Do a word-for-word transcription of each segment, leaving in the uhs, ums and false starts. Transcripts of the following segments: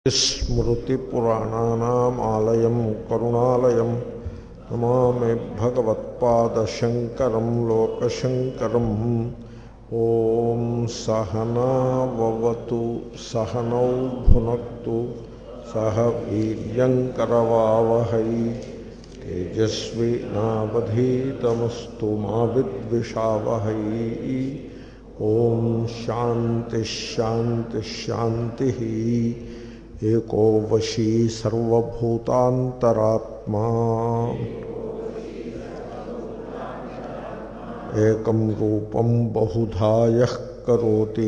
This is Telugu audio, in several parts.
స్మృతిపురాణానామాలయం కరుణాలయం నమామి భగవత్పాదశంకరం లోకశంకరం. ఓం సహనావవతు సహనౌ భునక్తు సహ వీర్యంకరవావహై తేజస్వినావధీతమస్తు మా విద్విషావహై. ఓం శాంతి శాంతి శాంతి. ఏకో వశీ సర్వభూతాంతరాత్మా ఏకం రూపం బహుధా యః కరోతి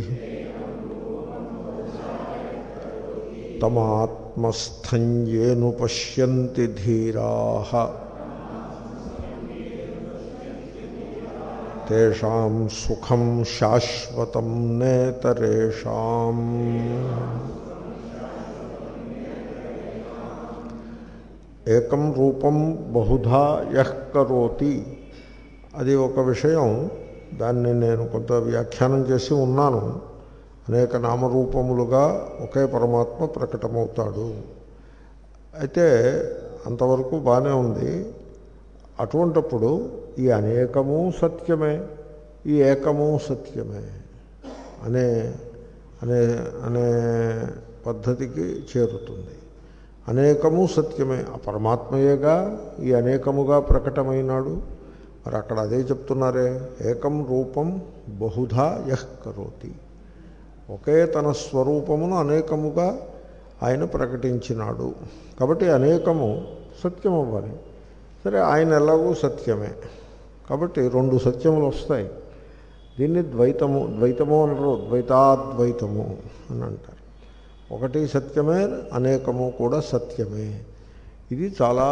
తమాత్మస్థం యేను పశ్యంతి ధీరాః తేషాం సుఖం శాశ్వతం నేతరేషాం. ఏకం రూపం బహుధా యః కరోతి, అది ఒక విషయం. దాన్ని నేను కొంత వ్యాఖ్యానం చేసి ఉన్నాను. అనేక నామరూపములుగా ఒకే పరమాత్మ ప్రకటమవుతాడు. అయితే అంతవరకు బాగానే ఉంది. అటువంటప్పుడు ఈ అనేకము సత్యమే, ఈ ఏకము సత్యమే అనే అనే అనే పద్ధతికి చేరుతుంది. అనేకము సత్యమే, ఆ పరమాత్మయేగా ఈ అనేకముగా ప్రకటమైనాడు. మరి అక్కడ అదే చెప్తున్నారే, ఏకం రూపం బహుధా యః కరోతి. ఒకే తన స్వరూపమును అనేకముగా ఆయన ప్రకటించినాడు. కాబట్టి అనేకము సత్యం అవ్వాలి. సరే, ఆయన ఎలాగూ సత్యమే కాబట్టి రెండు సత్యములు వస్తాయి. దీన్ని ద్వైతము ద్వైతము అనరు, ద్వైతాద్వైతము అని అంటారు. ఒకటి సత్యమే, అనేకము కూడా సత్యమే. ఇది చాలా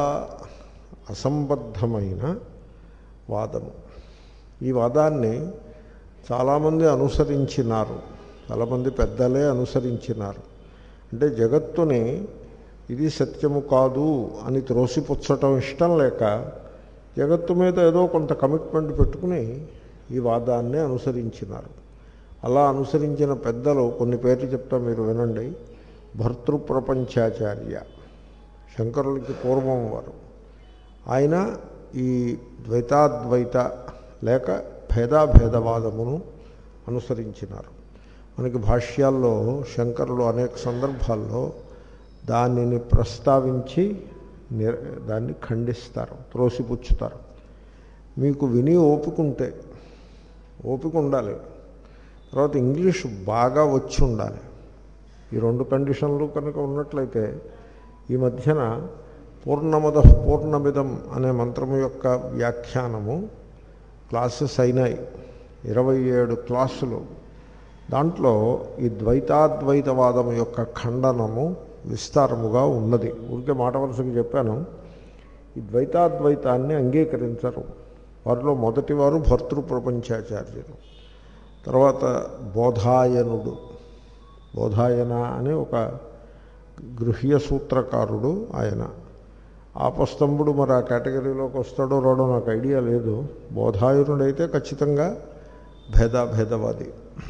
అసంబద్ధమైన వాదము. ఈ వాదాన్ని చాలామంది అనుసరించినారు, చాలామంది పెద్దలే అనుసరించినారు. అంటే జగత్తుని ఇది సత్యము కాదు అని త్రోసిపుచ్చటం ఇష్టం లేక జగత్తు మీద ఏదో కొంత కమిట్మెంట్ పెట్టుకుని ఈ వాదాన్ని అనుసరించినారు. అలా అనుసరించిన పెద్దలు కొన్ని పేర్లు చెప్తా, మీరు వినండి. భర్తృప్రపంచాచార్య, శంకరులకి పూర్వం వారు. ఆయన ఈ ద్వైతాద్వైత లేక భేదాభేదవాదమును అనుసరించినారు. మనకి భాష్యాల్లో శంకరులు అనేక సందర్భాల్లో దానిని ప్రస్తావించి దాన్ని ఖండిస్తారు, త్రోసిపుచ్చుతారు. మీకు విని ఓపికంటే ఓపిక ఉండాలి. తర్వాత ఇంగ్లీష్ బాగా వచ్చి ఉండాలి. ఈ రెండు కండిషన్లు కనుక ఉన్నట్లయితే ఈ మధ్యన పూర్ణమద పూర్ణమిదం అనే మంత్రము యొక్క వ్యాఖ్యానము క్లాసెస్ అయినాయి, ఇరవై ఏడు క్లాసులు. దాంట్లో ఈ ద్వైతాద్వైతవాదం యొక్క ఖండనము విస్తారముగా ఉన్నది. ఊరికే మాట వరుసకి చెప్పాను. ఈ ద్వైతాద్వైతాన్ని అంగీకరించరు. వారిలో మొదటివారు భర్తృప్రపంచాచార్యులు. తర్వాత బోధాయనుడు, బోధాయన అనే ఒక గృహ్య సూత్రకారుడు. ఆయన ఆపస్తంభుడు, మరి ఆ కేటగిరీలోకి వస్తాడో రాడో నాకు ఐడియా లేదు. బోధాయనుడైతే ఖచ్చితంగా భేదాభేదవాది.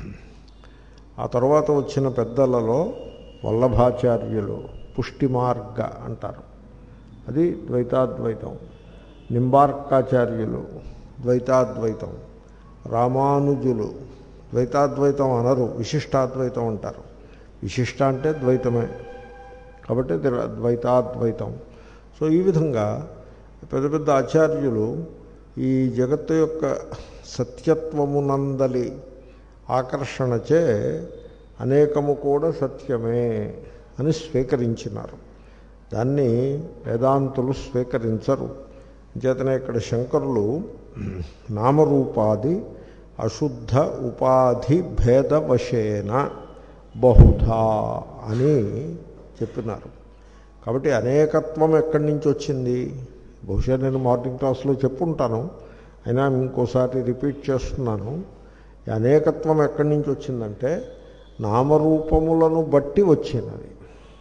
ఆ తర్వాత వచ్చిన పెద్దలలో వల్లభాచార్యులు, పుష్టి మార్గ అంటారు, అది ద్వైతాద్వైతం. నింబార్కాచార్యులు ద్వైతాద్వైతం. రామానుజులు ద్వైతాద్వైతం అనరు, విశిష్టాద్వైతం అంటారు. విశిష్ట అంటే ద్వైతమే కాబట్టి ద్వైతాద్వైతం. సో ఈ విధంగా పెద్ద పెద్ద ఆచార్యులు ఈ జగత్తు యొక్క సత్యత్వమునందలి ఆకర్షణచే అనేకము కూడా సత్యమే అని స్వీకరించినారు. దాన్ని వేదాంతులు స్వీకరించరు. చేతనే ఇక్కడ శంకరులు నామరూపాది అశుద్ధ ఉపాధి భేదవశేన బహుధా అని చెప్పినారు. కాబట్టి అనేకత్వం ఎక్కడి నుంచి వచ్చింది? బహుశా నేను మార్నింగ్ క్లాస్లో చెప్పుంటాను, అయినా ఇంకోసారి రిపీట్ చేస్తున్నాను. ఈ అనేకత్వం ఎక్కడి నుంచి వచ్చిందంటే నామరూపములను బట్టి వచ్చినది,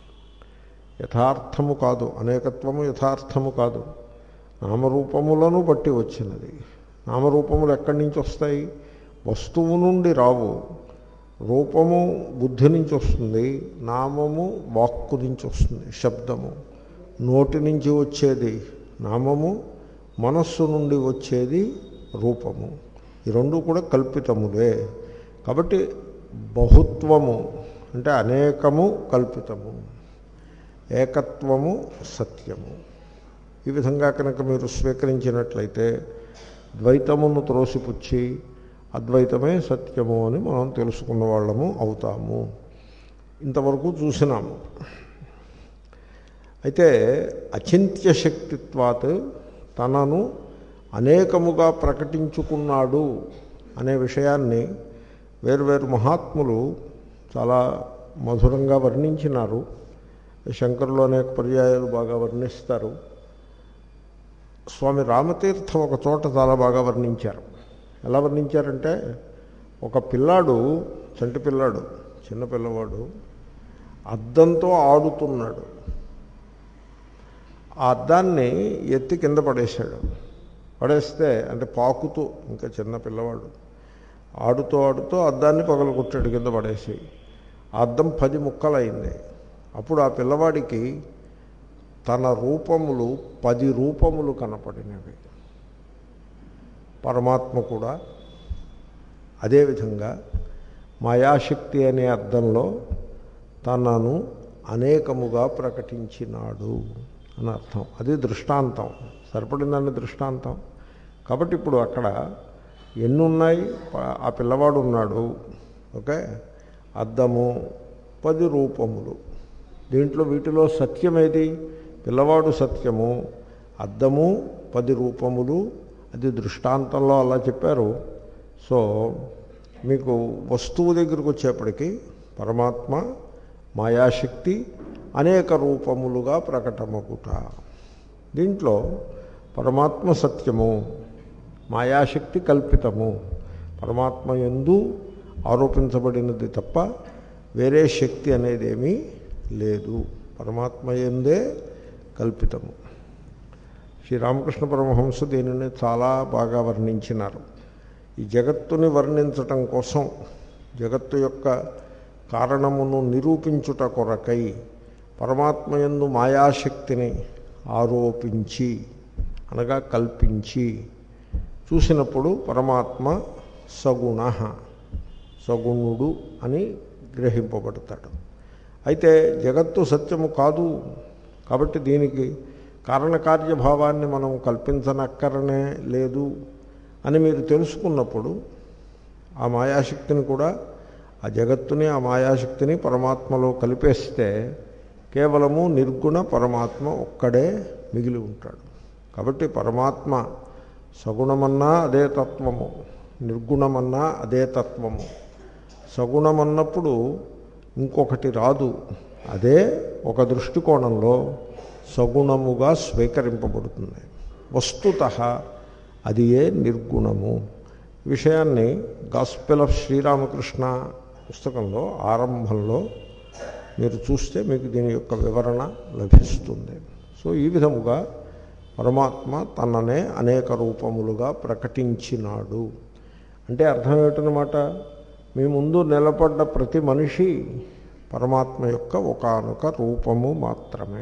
యథార్థము కాదు. అనేకత్వము యథార్థము కాదు, నామరూపములను బట్టి వచ్చినది. నామరూపములు ఎక్కడి నుంచి వస్తాయి? వస్తువు నుండి రావు. రూపము బుద్ధి నుంచి వస్తుంది, నామము వాక్కు నుంచి వస్తుంది, శబ్దము. నోటి నుంచి వచ్చేది నామము, మనస్సు నుండి వచ్చేది రూపము. ఈ రెండు కూడా కల్పితములే. కాబట్టి బహుత్వము అంటే అనేకము కల్పితము, ఏకత్వము సత్యము. ఈ విధంగా కనుక మీరు స్వీకరించినట్లయితే ద్వైతమును త్రోసిపుచ్చి అద్వైతమే సత్యము అని మనం తెలుసుకున్న వాళ్ళము అవుతాము. ఇంతవరకు చూసినాము. అయితే అచింత్య శక్తిత్వాత్ తనను అనేకముగా ప్రకటించుకున్నాడు అనే విషయాన్ని వేరువేరు మహాత్ములు చాలా మధురంగా వర్ణించినారు. శంకరులు అనేక పర్యాయాలు బాగా వర్ణిస్తారు. స్వామి రామతీర్థం ఒక చోట చాలా బాగా వర్ణించారు. ఎలా వర్ణించారంటే, ఒక పిల్లాడు, చంటి పిల్లాడు, చిన్న పిల్లవాడు అద్దంతో ఆడుతున్నాడు. ఆ అద్దాన్ని ఎత్తి కింద పడేశాడు. పడేస్తే అంటే పాకుతూ, ఇంకా చిన్న పిల్లవాడు ఆడుతూ ఆడుతూ అద్దాన్ని పగలగొట్టాడు కింద పడేసి. ఆ అద్దం పది ముక్కలైంది. అప్పుడు ఆ పిల్లవాడికి తన రూపములు పది రూపములు కనపడినవి. పరమాత్మ కూడా అదేవిధంగా మాయాశక్తి అనే అర్థంలో తనను అనేకముగా ప్రకటించినాడు అని అర్థం. అది దృష్టాంతం, సరిపడిందని దృష్టాంతం. కాబట్టి ఇప్పుడు అక్కడ ఎన్ని ఉన్నాయి? ఆ పిల్లవాడు ఉన్నాడు, ఓకే, అద్దము, పది రూపములు. దీంట్లో వీటిలో సత్యమేది? పిల్లవాడు సత్యము, అద్దము, పది రూపములు. అది దృష్టాంతంలో అలా చెప్పారు. సో మీకు వస్తువు దగ్గరికి వచ్చేప్పటికీ పరమాత్మ, మాయాశక్తి అనేక రూపములుగా ప్రకటమగుట. దీంట్లో పరమాత్మ సత్యము, మాయాశక్తి కల్పితము. పరమాత్మ యందు ఆరోపించబడినది తప్ప వేరే శక్తి అనేది ఏమీ లేదు. పరమాత్మ యందే కల్పితము. శ్రీరామకృష్ణ పరమహంస దీనిని చాలా బాగా వర్ణించినారు. ఈ జగత్తుని వర్ణించటం కోసం, జగత్తు యొక్క కారణమును నిరూపించుట కొరకై పరమాత్మయందు మాయాశక్తిని ఆరోపించి అనగా కల్పించి చూసినప్పుడు పరమాత్మ సగుణ, సగుణుడు అని గ్రహింపబడతాడు. అయితే జగత్తు సత్యము కాదు కాబట్టి దీనికి కారణకార్యభావాన్ని మనం కల్పించనక్కరనే లేదు అని మీరు తెలుసుకున్నప్పుడు ఆ మాయాశక్తిని కూడా, ఆ జగత్తుని, ఆ మాయాశక్తిని పరమాత్మలో కలిపేస్తే కేవలము నిర్గుణ పరమాత్మ ఒక్కడే మిగిలి ఉంటాడు. కాబట్టి పరమాత్మ సగుణమన్నా అదే తత్వము, నిర్గుణమన్నా అదే తత్వము. సగుణమన్నప్పుడు ఇంకొకటి రాదు, అదే ఒక దృష్టికోణంలో సగుణముగా స్వీకరింపబడుతుంది. వస్తుతః అది ఏ నిర్గుణము. విషయాన్ని గాస్పెల్ ఆఫ్ శ్రీరామకృష్ణ పుస్తకంలో ఆరంభంలో మీరు చూస్తే మీకు దీని యొక్క వివరణ లభిస్తుంది. సో ఈ విధముగా పరమాత్మ తననే అనేక రూపములుగా ప్రకటించినాడు. అంటే అర్థం ఏమిటనమాట? మీ ముందు నిలబడ్డ ప్రతి మనిషి పరమాత్మ యొక్క ఒకానొక రూపము మాత్రమే.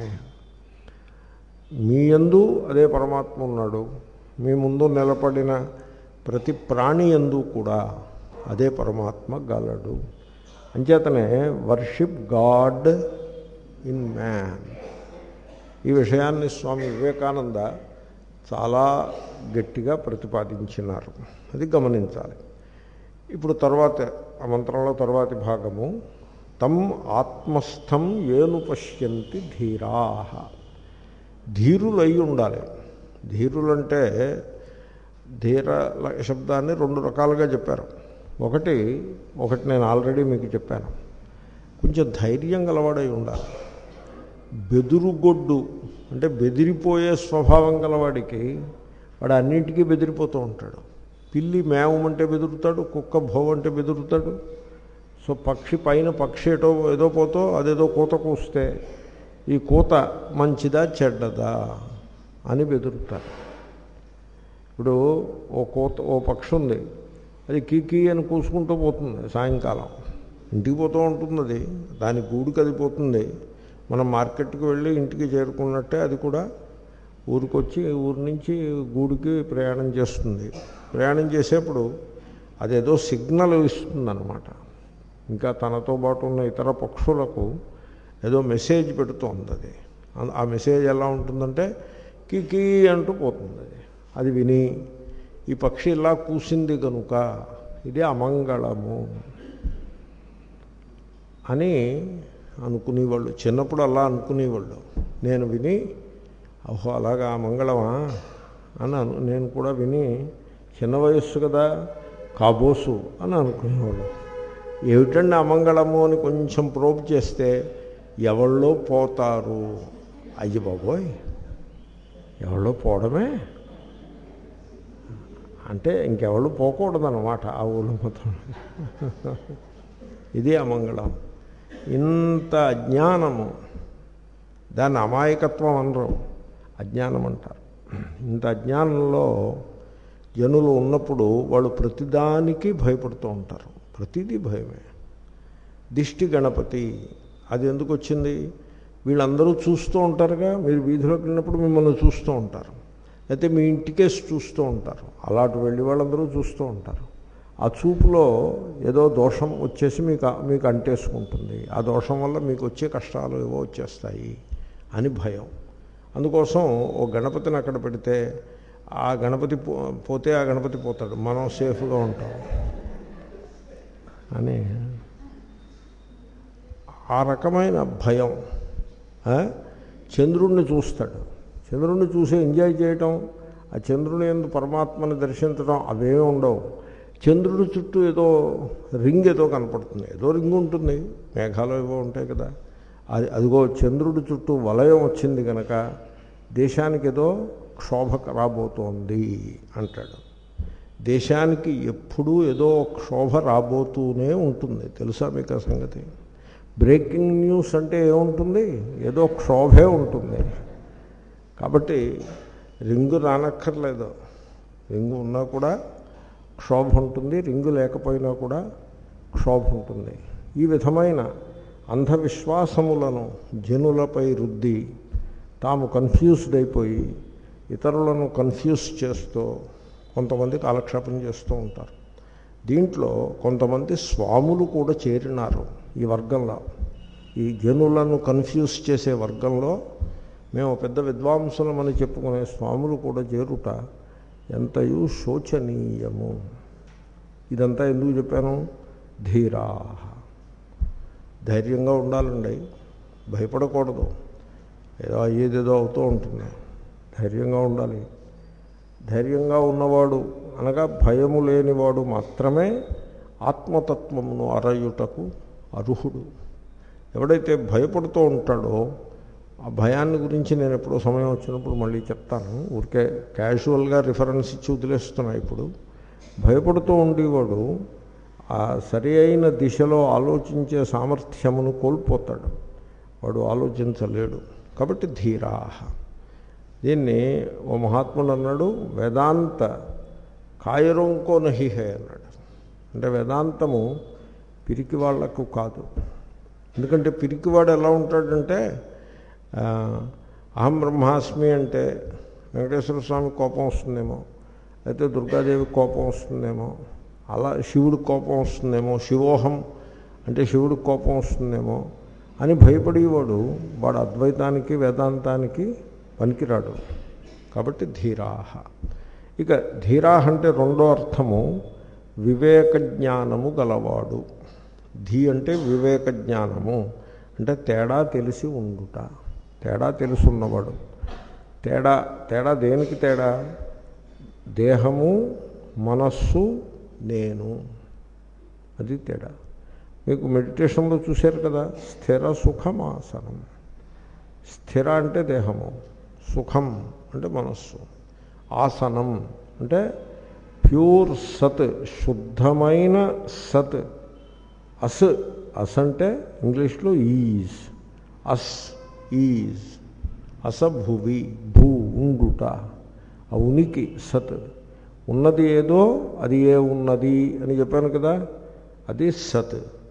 మీ యందు అదే పరమాత్మ ఉన్నాడు. మీ ముందు నిలబడిన ప్రతి ప్రాణి యందు కూడా అదే పరమాత్మ గలడు. అంచేతనే వర్షిప్ గాడ్ ఇన్ మ్యాన్. ఈ విషయాన్ని స్వామి వివేకానంద చాలా గట్టిగా ప్రతిపాదించినారు. అది గమనించాలి. ఇప్పుడు తర్వాత ఆ మంత్రంలో తర్వాతి భాగము, తం ఆత్మస్థం ఏను పశ్యంతి ధీరాః. ధీరులై ఉండాలి. ధీరులంటే ధీర శబ్దాన్ని రెండు రకాలుగా చెప్పారు. ఒకటి ఒకటి నేను ఆల్రెడీ మీకు చెప్పాను, కొంచెం ధైర్యం గలవాడై ఉండాలి. బెదురుగొడ్డు అంటే బెదిరిపోయే స్వభావం గలవాడికి వాడు అన్నింటికీ బెదిరిపోతూ ఉంటాడు. పిల్లి మేవమంటే బెదురుతాడు, కుక్క భోవంటే బెదురుతాడు. సో పక్షి పైన పక్షి ఏటో ఏదో పోతో అదేదో కూత కూస్తే ఈ కూత మంచిదా చెడ్డదా అని బెదురుతారు. ఇప్పుడు ఓ కూత ఓ పక్షి ఉంది, అది కీకీ అని కూసుకుంటూ పోతుంది సాయంకాలం. ఇంటికి పోతూ ఉంటుంది, అది దాని గూడుకి అది పోతుంది. మనం మార్కెట్కి వెళ్ళి ఇంటికి చేరుకున్నట్టే అది కూడా ఊరికొచ్చి ఊరి నుంచి గూడికి ప్రయాణం చేస్తుంది. ప్రయాణం చేసేప్పుడు అదేదో సిగ్నల్ ఇస్తుందన్నమాట. ఇంకా తనతో పాటు ఉన్న ఇతర పక్షులకు ఏదో మెసేజ్ పెడుతోంది. అది ఆ మెసేజ్ ఎలా ఉంటుందంటే కికీ అంటూ పోతుంది. అది అది విని ఈ పక్షి ఇలా కూసింది కనుక ఇది అమంగళము అని అనుకునేవాళ్ళు. చిన్నప్పుడు అలా అనుకునేవాళ్ళు. నేను విని ఓహో అలాగా మంగళమా అని అను నేను కూడా విని చిన్న వయస్సు కదా కాబోసు అని అనుకునేవాళ్ళు. ఏమిటండి అమంగళము అని కొంచెం ప్రోబ్ చేస్తే ఎవళ్ళో పోతారు. అయ్యి బాబోయ్, ఎవళ్ళో పోవడమే అంటే ఇంకెవళ్ళు పోకూడదన్నమాట ఆ ఊళ్ళో మొత్తం. ఇది అమంగళం. ఇంత అజ్ఞానము, దాన్ని అమాయకత్వం అనరు, అజ్ఞానం అంటారు. ఇంత అజ్ఞానంలో జనులు ఉన్నప్పుడు వాళ్ళు ప్రతిదానికి భయపడుతూ ఉంటారు. ప్రతిదీ భయమే. దిష్టి గణపతి అది ఎందుకు వచ్చింది? వీళ్ళందరూ చూస్తూ ఉంటారుగా, మీరు వీధిలోకి వెళ్ళినప్పుడు మిమ్మల్ని చూస్తూ ఉంటారు, అయితే మీ ఇంటికేసి చూస్తూ ఉంటారు, అలాంటి వెళ్ళి వాళ్ళందరూ చూస్తూ ఉంటారు. ఆ చూపులో ఏదో దోషం వచ్చేసి మీకు మీకు అంటేసుకుంటుంది. ఆ దోషం వల్ల మీకు వచ్చే కష్టాలు ఏవో వచ్చేస్తాయి అని భయం. అందుకోసం ఓ గణపతిని అక్కడ పెడితే ఆ గణపతి పోతే ఆ గణపతి పోతాడు, మనం సేఫ్గా ఉంటాం అని ఆ రకమైన భయం. చంద్రుణ్ణి చూస్తాడు, చంద్రుణ్ణి చూసి ఎంజాయ్ చేయటం, ఆ చంద్రుని యందు పరమాత్మని దర్శించడం అవేమీ ఉండవు. చంద్రుడి చుట్టూ ఏదో రింగ్ ఏదో కనపడుతుంది, ఏదో రింగ్ ఉంటుంది, మేఘాలు ఏవో ఉంటాయి కదా, అది అదిగో చంద్రుడి చుట్టూ వలయం వచ్చింది కనుక దేశానికి ఏదో క్షోభ రాబోతోంది అంటాడు. దేశానికి ఎప్పుడూ ఏదో క్షోభ రాబోతూనే ఉంటుంది, తెలుసా మీకు ఆ సంగతి? బ్రేకింగ్ న్యూస్ అంటే ఏముంటుంది? ఏదో క్షోభే ఉంటుంది. కాబట్టి రింగు రానక్కర్లేదు, రింగు ఉన్నా కూడా క్షోభ ఉంటుంది, రింగు లేకపోయినా కూడా క్షోభ ఉంటుంది. ఈ విధమైన అంధవిశ్వాసములను జనులపై రుద్ది తాము కన్ఫ్యూజ్డ్ అయిపోయి ఇతరులను కన్ఫ్యూజ్ చేస్తూ కొంతమంది కాలక్షేపం చేస్తూ ఉంటారు. దీంట్లో కొంతమంది స్వాములు కూడా చేరినారు ఈ వర్గంలో. ఈ జనులను కన్ఫ్యూజ్ చేసే వర్గంలో మేము పెద్ద విద్వాంసులమని చెప్పుకునే స్వాములు కూడా చేరుట ఎంతయూ శోచనీయము. ఇదంతా ఎందుకు చెప్పాను? ధీరా, ధైర్యంగా ఉండాలండి, భయపడకూడదు. ఏదో అయ్యేదేదో అవుతూ ఉంటుంది, ధైర్యంగా ఉండాలి. ధైర్యంగా ఉన్నవాడు అనగా భయము లేనివాడు మాత్రమే ఆత్మతత్వమును అరయుటకు అర్హుడు. ఎవడైతే భయపడుతూ ఉంటాడో ఆ భయాన్ని గురించి నేను ఎప్పుడో సమయం వచ్చినప్పుడు మళ్ళీ చెప్తాను, ఊరికే క్యాజువల్గా రిఫరెన్స్ ఇచ్చి వదిలేస్తున్నా. ఇప్పుడు భయపడుతూ ఉండేవాడు ఆ సరి అయిన దిశలో ఆలోచించే సామర్థ్యమును కోల్పోతాడు, వాడు ఆలోచించలేడు. కాబట్టి ధీరాహ. దీన్ని ఓ మహాత్ముడు అన్నాడు, వేదాంత కాయరొంకో నహిహే అన్నాడు. అంటే వేదాంతము పిరికి వాళ్లకు కాదు. ఎందుకంటే పిరికివాడు ఎలా ఉంటాడంటే, అహం బ్రహ్మాస్మి అంటే వెంకటేశ్వర స్వామి కోపం వస్తుందేమో, అయితే దుర్గాదేవి కోపం వస్తుందేమో, అలా శివుడికి కోపం వస్తుందేమో, శివోహం అంటే శివుడికి కోపం వస్తుందేమో అని భయపడేవాడు వాడు అద్వైతానికి వేదాంతానికి పనికిరాడు. కాబట్టి ధీరాహ. ఇక ధీరాహ అంటే రెండో అర్థము వివేక జ్ఞానము గలవాడు. ధీ అంటే వివేక జ్ఞానము అంటే తేడా తెలిసి ఉండుట, తేడా తెలుసున్నవాడు. తేడా తేడా దేనికి తేడా? దేహము, మనస్సు, నేను, అది తేడా. మీకు మెడిటేషన్లో చూశారు కదా, స్థిర సుఖమాసనం. స్థిర అంటే దేహము, సుఖం అంటే మనస్సు, ఆసనం అంటే ప్యూర్ సత్, శుద్ధమైన సత్. అస్ అస్ అంటే ఇంగ్లీష్లో ఈజ్, అస్ ఈజ్, అసభువి, భూ ఉండుట, ఆ ఉనికి సత్. ఉన్నది ఏదో అది ఏ ఉన్నది అని చెప్పాను కదా, అది సత్.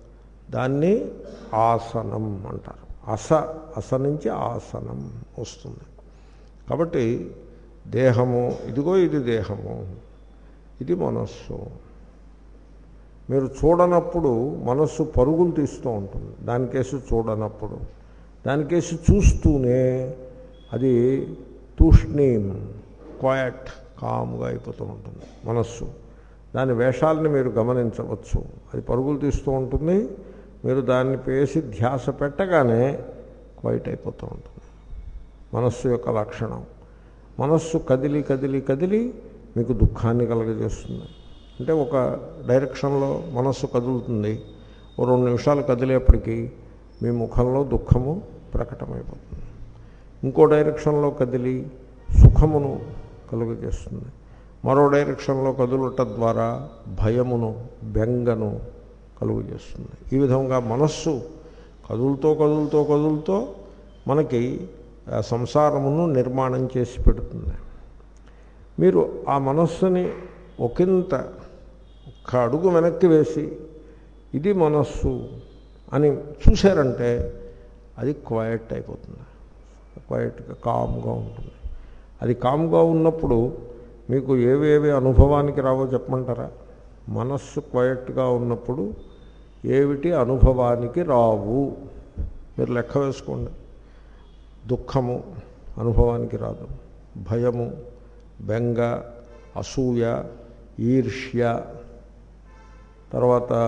దాన్ని ఆసనం అంటారు. అస అస నుంచి ఆసనం వస్తుంది. కాబట్టి దేహము, ఇదిగో ఇది దేహము, ఇది మనస్సు. మీరు చూడనప్పుడు మనస్సు పరుగులు తీస్తూ ఉంటుంది. దానికేసి చూడనప్పుడు, దానికేసి చూస్తూనే అది తూష్ణీం, క్వయట్, కాముగా అయిపోతూ ఉంటుంది మనస్సు. దాని వేషాలని మీరు గమనించవచ్చు. అది పరుగులు తీస్తూ ఉంటుంది, మీరు దాన్ని పేసి ధ్యాస పెట్టగానే క్వైట్ అయిపోతూ ఉంటుంది. మనస్సు యొక్క లక్షణం. మనస్సు కదిలి కదిలి కదిలి మీకు దుఃఖాన్ని కలుగజేస్తుంది. అంటే ఒక డైరెక్షన్లో మనస్సు కదులుతుంది, ఓ రెండు నిమిషాలు కదిలేప్పటికీ మీ ముఖంలో దుఃఖము ప్రకటమైపోతుంది. ఇంకో డైరెక్షన్లో కదిలి సుఖమును కలుగజేస్తుంది. మరో డైరెక్షన్లో కదులుట ద్వారా భయమును, బెంగను కలుగజేస్తుంది. ఈ విధంగా మనస్సు కదులుతో కదులుతో కదులుతో మనకి సంసారమును నిర్మాణం చేసి పెడుతుంది. మీరు ఆ మనస్సుని ఒకంత ఒక్క అడుగు వెనక్కి వేసి ఇది మనస్సు అని చూశారంటే అది క్వయట్ అయిపోతుంది. క్వయట్గా కామ్గా ఉంటుంది. అది కామ్గా ఉన్నప్పుడు మీకు ఏవేవి అనుభవానికి రావో చెప్పమంటారా? మనస్సు క్వయట్గా ఉన్నప్పుడు ఏమిటి అనుభవానికి రావు మీరు లెక్క వేసుకోండి. దుఃఖము అనుభవానికి రాదు, భయము, బెంగ, అసూయ, ఈర్ష్య, తర్వాత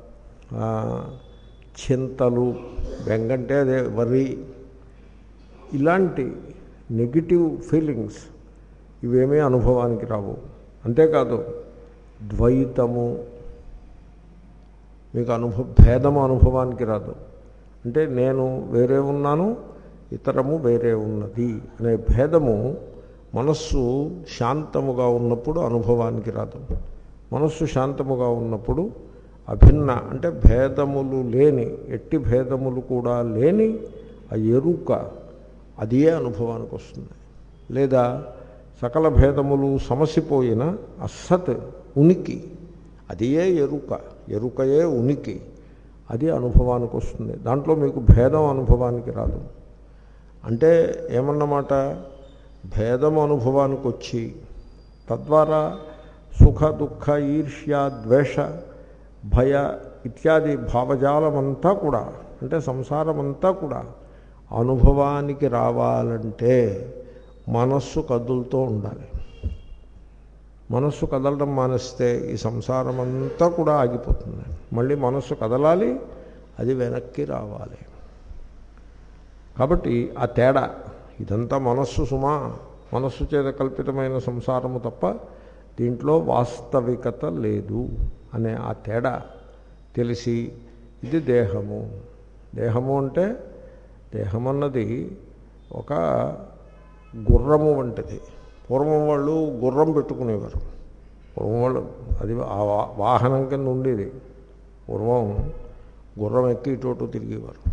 చింతలు, బెంగంటే అదే వరి, ఇలాంటి నెగిటివ్ ఫీలింగ్స్ ఇవేమీ అనుభవానికి రావు. అంతేకాదు ద్వైతము మీకు అనుభవ భేదము అనుభవానికి రాదు. అంటే నేను వేరే ఉన్నాను, ఇతరము వేరే ఉన్నది అనే భేదము మనస్సు శాంతముగా ఉన్నప్పుడు అనుభవానికి రాదు. మనస్సు శాంతముగా ఉన్నప్పుడు అభిన్న అంటే భేదములు లేని, ఎట్టి భేదములు కూడా లేని ఆ ఎరుక అదే అనుభవానికి వస్తుంది. లేదా సకల భేదములు సమసిపోయిన అసత్ ఉనికి, అదే ఎరుక, ఎరుకయే ఉనికి, అది అనుభవానికి వస్తుంది. దాంట్లో మీకు భేదం అనుభవానికి రాదు. అంటే ఏమన్నమాట, భేదం అనుభవానికి వచ్చి తద్వారా సుఖ దుఃఖ ఈర్ష్య ద్వేష భయ ఇత్యాది భావజాలమంతా కూడా, అంటే సంసారమంతా కూడా అనుభవానికి రావాలంటే మనస్సు కదులుతూ ఉండాలి. మనస్సు కదలడం మానేస్తే ఈ సంసారం అంతా కూడా ఆగిపోతుంది. మళ్ళీ మనస్సు కదలాలి, అది వెనక్కి రావాలి. కాబట్టి ఆ తేడా, ఇదంతా మనస్సు సుమా, మనస్సు చేత కల్పితమైన సంసారము తప్ప దీంట్లో వాస్తవికత లేదు అనే ఆ తేడా తెలిసి ఇది దేహము. దేహము అంటే దేహం అన్నది ఒక గుర్రము వంటిది. పూర్వం వాళ్ళు గుర్రం పెట్టుకునేవారు. పూర్వం వాళ్ళు అది ఆ వాహనం కింద ఉండేది. పూర్వం గుర్రం ఎక్కి ఇటు తిరిగేవారు.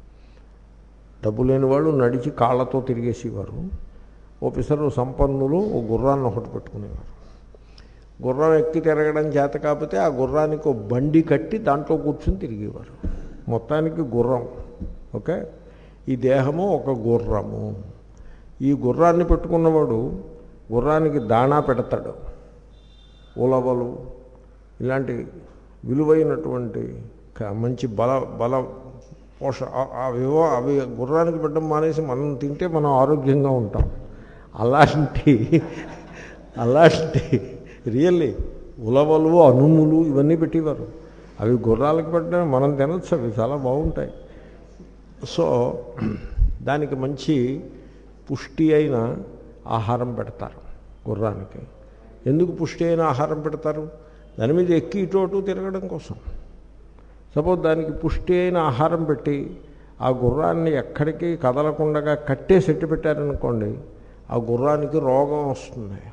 డబ్బు లేని వాళ్ళు నడిచి కాళ్ళతో తిరిగేసేవారు. ఓపెసరు సంపన్నులు ఓ గుర్రాన్ని ఒకటి పెట్టుకునేవారు. గుర్రం ఎక్కి తిరగడం చేత కాకపోతే ఆ గుర్రానికి ఒక బండి కట్టి దాంట్లో కూర్చుని తిరిగేవారు. మొత్తానికి గుర్రం. ఓకే, ఈ దేహము ఒక గుర్రము. ఈ గుర్రాన్ని పెట్టుకున్నవాడు గుర్రానికి దాణా పెడతాడు. ఉలవలు ఇలాంటి విలువైనటువంటి మంచి బల బల పోష అవివో అవి గుర్రానికి పెట్టడం మానేసి మనం తింటే మనం ఆరోగ్యంగా ఉంటాం. అలాంటి అలాంటి రియల్లీ ఉలవలు అనుములు ఇవన్నీ పెట్టేవారు. అవి గుర్రాలకు పెట్టడం మనం తినచ్చు, అవి చాలా బాగుంటాయి. సో దానికి మంచి పుష్టి అయిన ఆహారం పెడతారు గుర్రానికి. ఎందుకు పుష్టి అయిన ఆహారం పెడతారు? దాని మీద ఎక్కి ఇటు తిరగడం కోసం. సపోజ్ దానికి పుష్టి అయిన ఆహారం పెట్టి ఆ గుర్రాన్ని ఎక్కడికి కదలకుండా కట్టేసి ఎట్టి పెట్టారనుకోండి, ఆ గుర్రానికి రోగం వస్తుంది.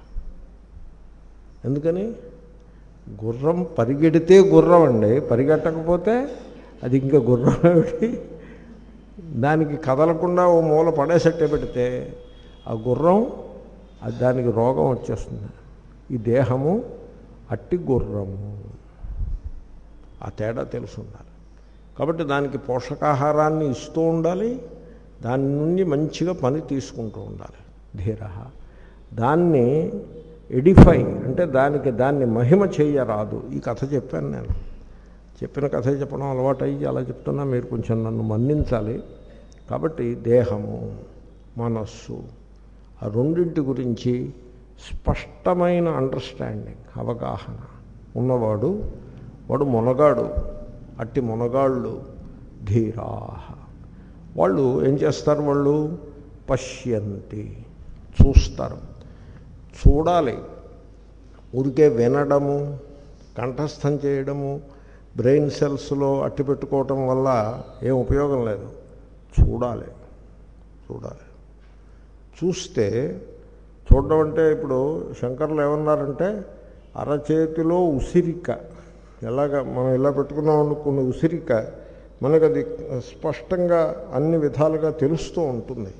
ఎందుకని? గుర్రం పరిగెడితే గుర్రం అండి, పరిగెట్టకపోతే అది ఇంకా గుర్రం ఏమిటి? దానికి కదలకుండా ఓ మూల పడేసట్టే పెడితే ఆ గుర్రం అది దానికి రోగం వచ్చేస్తుంది. ఈ దేహము అట్టి గుర్రము. ఆ తేడా తెలుసుండాలి. కాబట్టి దానికి పోషకాహారాన్ని ఇస్తూ ఉండాలి, దాని నుండి మంచిగా పని తీసుకుంటూ ఉండాలి. ధీర దాన్ని ఎడిఫై అంటే దానికి దాన్ని మహిమ చేయరాదు. ఈ కథ చెప్పాను నేను, చెప్పిన కథ చెప్పడం అలవాటు అయ్యి అలా చెప్తున్నా, మీరు కొంచెం నన్ను మన్నించాలి. కాబట్టి దేహము మనస్సు ఆ రెండింటి గురించి స్పష్టమైన అండర్స్టాండింగ్ అవగాహన ఉన్నవాడు వాడు మునగాడు. అట్టి మునగాళ్ళు ధీరాహ. వాళ్ళు ఏం చేస్తారు? వాళ్ళు పశ్యంతి చూస్తారు. చూడాలి. ఊరికే వినడము, కంఠస్థం చేయడము, బ్రెయిన్ సెల్స్లో అట్టి పెట్టుకోవటం వల్ల ఏం ఉపయోగం లేదు. చూడాలి చూడాలి చూస్తే చూడడం అంటే ఇప్పుడు శంకర్లు ఏమన్నారంటే అరచేతిలో ఉసిరిక ఎలాగ మనం ఇలా పెట్టుకున్నాం అనుకున్న ఉసిరిక మనకు అది స్పష్టంగా అన్ని విధాలుగా తెలుస్తూ ఉంటుంది.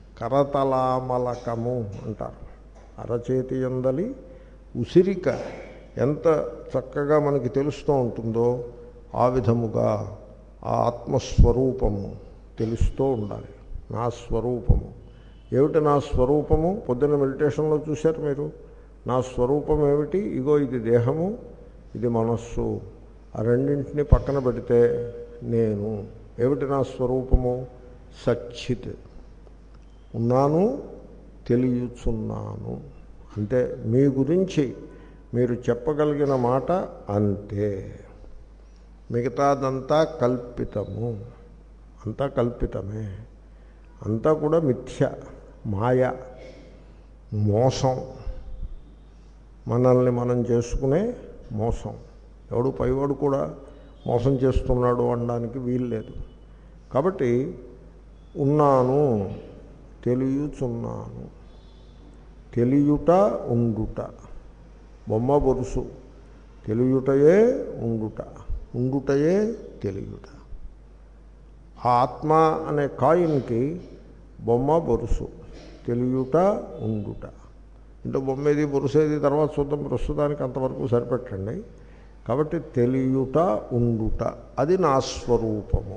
కరతలామలకము అంటారు. అరచేతి యందలి ఉసిరిక ఎంత చక్కగా మనకి తెలుస్తూ ఉంటుందో ఆ విధముగా ఆ ఆత్మస్వరూపము తెలుస్తూ ఉండాలి. నా స్వరూపము ఏమిటి? నా స్వరూపము పొద్దున్న మెడిటేషన్లో చూశారు మీరు. నా స్వరూపం ఏమిటి? ఇగో ఇది దేహము, ఇది మనస్సు. ఆ రెండింటిని పక్కన పెడితే నేను ఏమిటి? నా స్వరూపము సచ్చిత్, ఉన్నాను, తెలియచున్నాను. అంటే మీ గురించి మీరు చెప్పగలిగిన మాట అంతే, మిగతాదంతా కల్పితము. అంతా కల్పితమే, అంతా కూడా మిథ్య, మాయ, మోసం, మనల్ని మనం చేసుకునే మోసం. ఎవడు పైవాడు కూడా మోసం చేస్తున్నాడు అనడానికి వీలు లేదు. కాబట్టి ఉన్నాను, తెలియచున్నాను. తెలియుట ఉండుట, బొమ్మ బొరుసు. తెలియుటయే ఉండుట, ఉండుటయే తెలియుట. ఆ ఆత్మ అనే కాయిన్కి బొమ్మ బొరుసు, తెలియుట ఉండుట. అంటే బొమ్మేది బొరుసేది తర్వాత చూద్దాం, ప్రస్తుతానికి అంతవరకు సరిపెట్టండి. కాబట్టి తెలియుట ఉండుట అది నా స్వరూపము.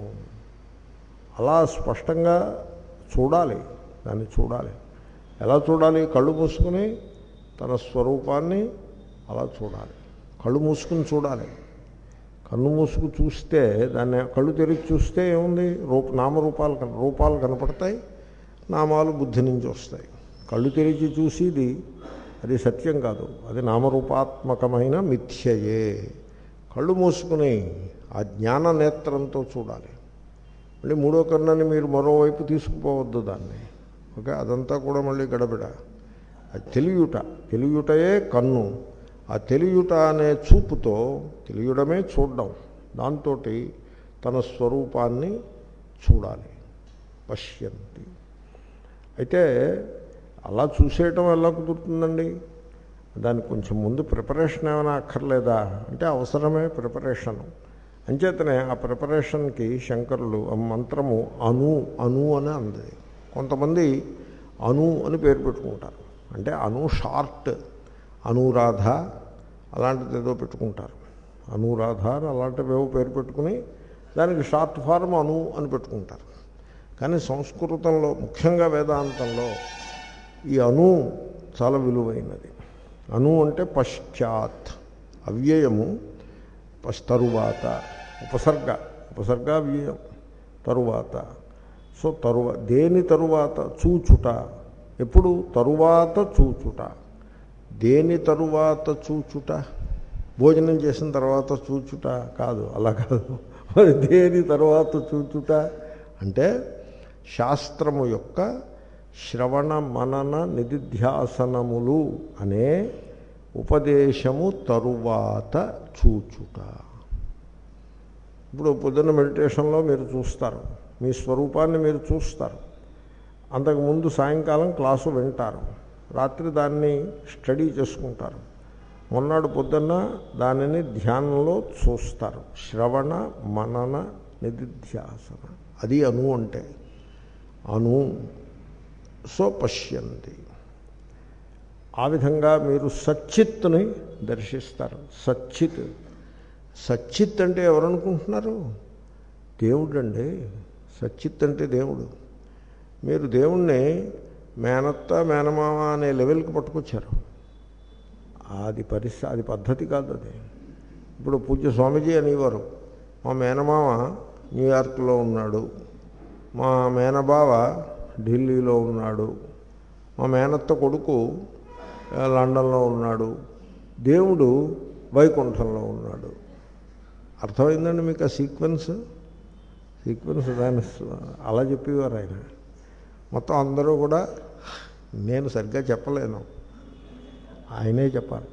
అలా స్పష్టంగా చూడాలి, దాన్ని చూడాలి. ఎలా చూడాలి? కళ్ళు మూసుకుని తన స్వరూపాన్ని అలా చూడాలి. కళ్ళు మూసుకుని చూడాలి. కన్ను మూసుకు చూస్తే దాన్ని, కళ్ళు తెరిచి చూస్తే ఏముంది? రూప నామరూపాలు కన రూపాలు కనపడతాయి, నామాలు బుద్ధి నుంచి వస్తాయి. కళ్ళు తెరిచి చూసేది అది సత్యం కాదు, అది నామరూపాత్మకమైన మిథ్యయే. కళ్ళు మూసుకుని ఆ జ్ఞాన నేత్రంతో చూడాలి. మళ్ళీ మూడో కన్నాన్ని మీరు మరోవైపు తీసుకుపోవద్దు దాన్ని. ఓకే, అదంతా కూడా మళ్ళీ గడబిడ. అది తెలియుట, తెలియుటయే కన్ను. ఆ తెలియుట అనే చూపుతో, తెలియడమే చూడడం, దాంతో తన స్వరూపాన్ని చూడాలి. పశ్యంతి. అయితే అలా చూసేయటం ఎలా కుదురుతుందండి? దానికి కొంచెం ముందు ప్రిపరేషన్ ఏమైనా అక్కర్లేదా అంటే అవసరమే ప్రిపరేషను. అంచేతనే ఆ ప్రిపరేషన్కి శంకరులు ఆ మంత్రము అను అను అని అంది. కొంతమంది అను అని పేరు పెట్టుకుంటారు. అంటే అను షార్ట్, అనురాధ అలాంటిది ఏదో పెట్టుకుంటారు. అనురాధ అని అలాంటివేవో పేరు పెట్టుకుని దానికి షార్ట్ ఫార్మ్ అను అని పెట్టుకుంటారు. కానీ సంస్కృతంలో ముఖ్యంగా వేదాంతంలో ఈ అను చాలా విలువైనది. అను అంటే పశ్చాత్, అవ్యయము, పశ్ తరువాత, ఉపసర్గ, ఉపసర్గ వ్యయం, తరువాత. సో తరువా దేని తరువాత? చూచుట. ఎప్పుడు? తరువాత చూచుట. దేని తరువాత చూచుట? భోజనం చేసిన తర్వాత చూచుట కాదు, అలా కాదు. మరి దేని తరువాత చూచుట అంటే శాస్త్రము యొక్క శ్రవణ మనన నిధిధ్యాసనములు అనే ఉపదేశము తరువాత చూచుట. ఇప్పుడు పొద్దున్న మెడిటేషన్లో మీరు చూస్తారు, మీ స్వరూపాన్ని మీరు చూస్తారు. అంతకుముందు సాయంకాలం క్లాసు వింటారు, రాత్రి దాన్ని స్టడీ చేసుకుంటారు, మొన్నాడు పొద్దున్న దానిని ధ్యానంలో చూస్తారు. శ్రవణ మనన నిధిధ్యాసన, అది అను అంటే అను. సో పశ్యంతి. ఆ విధంగా మీరు సచ్చిత్తుని దర్శిస్తారు. సచ్చిత్, సచ్చిత్ అంటే ఎవరనుకుంటున్నారు? దేవుడు అండి, సచ్చిత్ అంటే దేవుడు. మీరు దేవుణ్ణి మేనత్త మేనమామ అనే లెవెల్కి పట్టుకొచ్చారు. అది పరిస్థితి, అది పద్ధతి కాదు అది. ఇప్పుడు పూజ్య స్వామీజీ అనేవారు, మా మేనమామ న్యూయార్క్లో ఉన్నాడు, మా మేనబావ ఢిల్లీలో ఉన్నాడు, మా మేనత్త కొడుకు లండన్లో ఉన్నాడు, దేవుడు వైకుంఠంలో ఉన్నాడు. అర్థమైందండి మీకు ఆ సీక్వెన్స్? సీక్వెన్స్ దాని అలా చెప్పేవారు ఆయన. మొత్తం అందరూ కూడా, నేను సరిగ్గా చెప్పలేను, ఆయనే చెప్పాలి.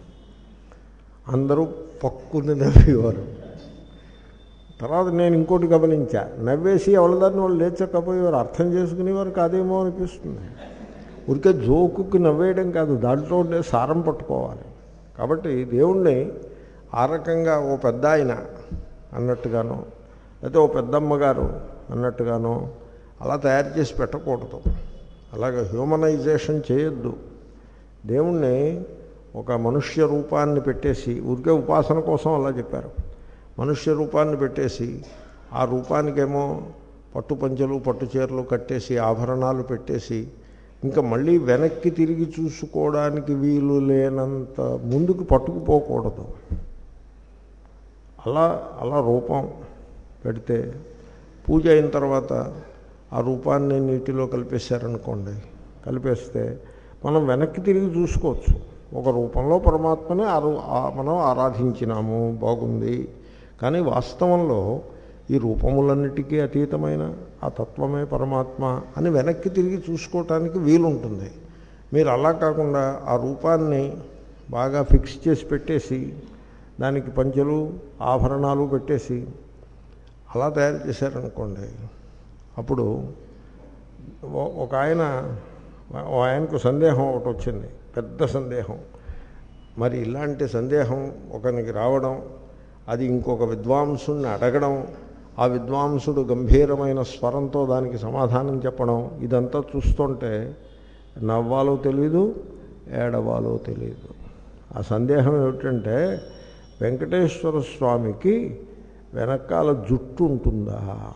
అందరూ పక్కుని నవ్వేవారు. తర్వాత నేను ఇంకోటి గమనించా, నవ్వేసి ఎవరిదాన్ని వాళ్ళు లేచకపోయేవారు, అర్థం చేసుకునేవారు కాదేమో అనిపిస్తుంది. ఊరికే జోకుకి నవ్వేయడం కాదు, దాంట్లో ఉండే సారం పట్టుకోవాలి. కాబట్టి దేవుణ్ణి ఆ రకంగా ఓ పెద్ద ఆయన అన్నట్టుగానో లేకపోతే ఓ పెద్దమ్మగారు అన్నట్టుగానో అలా తయారు చేసి పెట్టకూడదు. అలాగే హ్యూమనైజేషన్ చేయొద్దు. దేవుణ్ణి ఒక మనుష్య రూపాన్ని పెట్టేసి, ఊరికే ఉపాసన కోసం అలా చెప్పారు, మనుష్య రూపాన్ని పెట్టేసి ఆ రూపానికేమో పట్టు పంచెలు పట్టు చీరలు కట్టేసి ఆభరణాలు పెట్టేసి ఇంకా మళ్ళీ వెనక్కి తిరిగి చూసుకోవడానికి వీలు లేనంత ముందుకు పట్టుకుపోకూడదు. అలా అలా రూపం పెడితే పూజ అయిన తర్వాత ఆ రూపాన్ని నీటిలో కలిపేశారనుకోండి, కలిపేస్తే మనం వెనక్కి తిరిగి చూసుకోవచ్చు. ఒక రూపంలో పరమాత్మని మనం ఆరాధించినాము, బాగుంది. కానీ వాస్తవంలో ఈ రూపములన్నిటికీ అతీతమైన ఆ తత్వమే పరమాత్మ అని వెనక్కి తిరిగి చూసుకోవటానికి వీలుంటుంది. మీరు అలా కాకుండా ఆ రూపాన్ని బాగా ఫిక్స్ చేసి పెట్టేసి దానికి పంచెలు ఆభరణాలు పెట్టేసి అలా తయారు చేశారనుకోండి, అప్పుడు ఒక ఆయన ఆయనకు సందేహం ఒకటి వచ్చింది, పెద్ద సందేహం. మరి ఇలాంటి సందేహం ఒకరికి రావడం, అది ఇంకొక విద్వాంసుని అడగడం, ఆ విద్వాంసుడు గంభీరమైన స్వరంతో దానికి సమాధానం చెప్పడం, ఇదంతా చూస్తుంటే నవ్వాలో తెలీదు, ఏడవాలో తెలీదు. ఆ సందేహం ఏమిటంటే, వెంకటేశ్వర స్వామికి వెనకాల జుట్టు ఉంటుందా?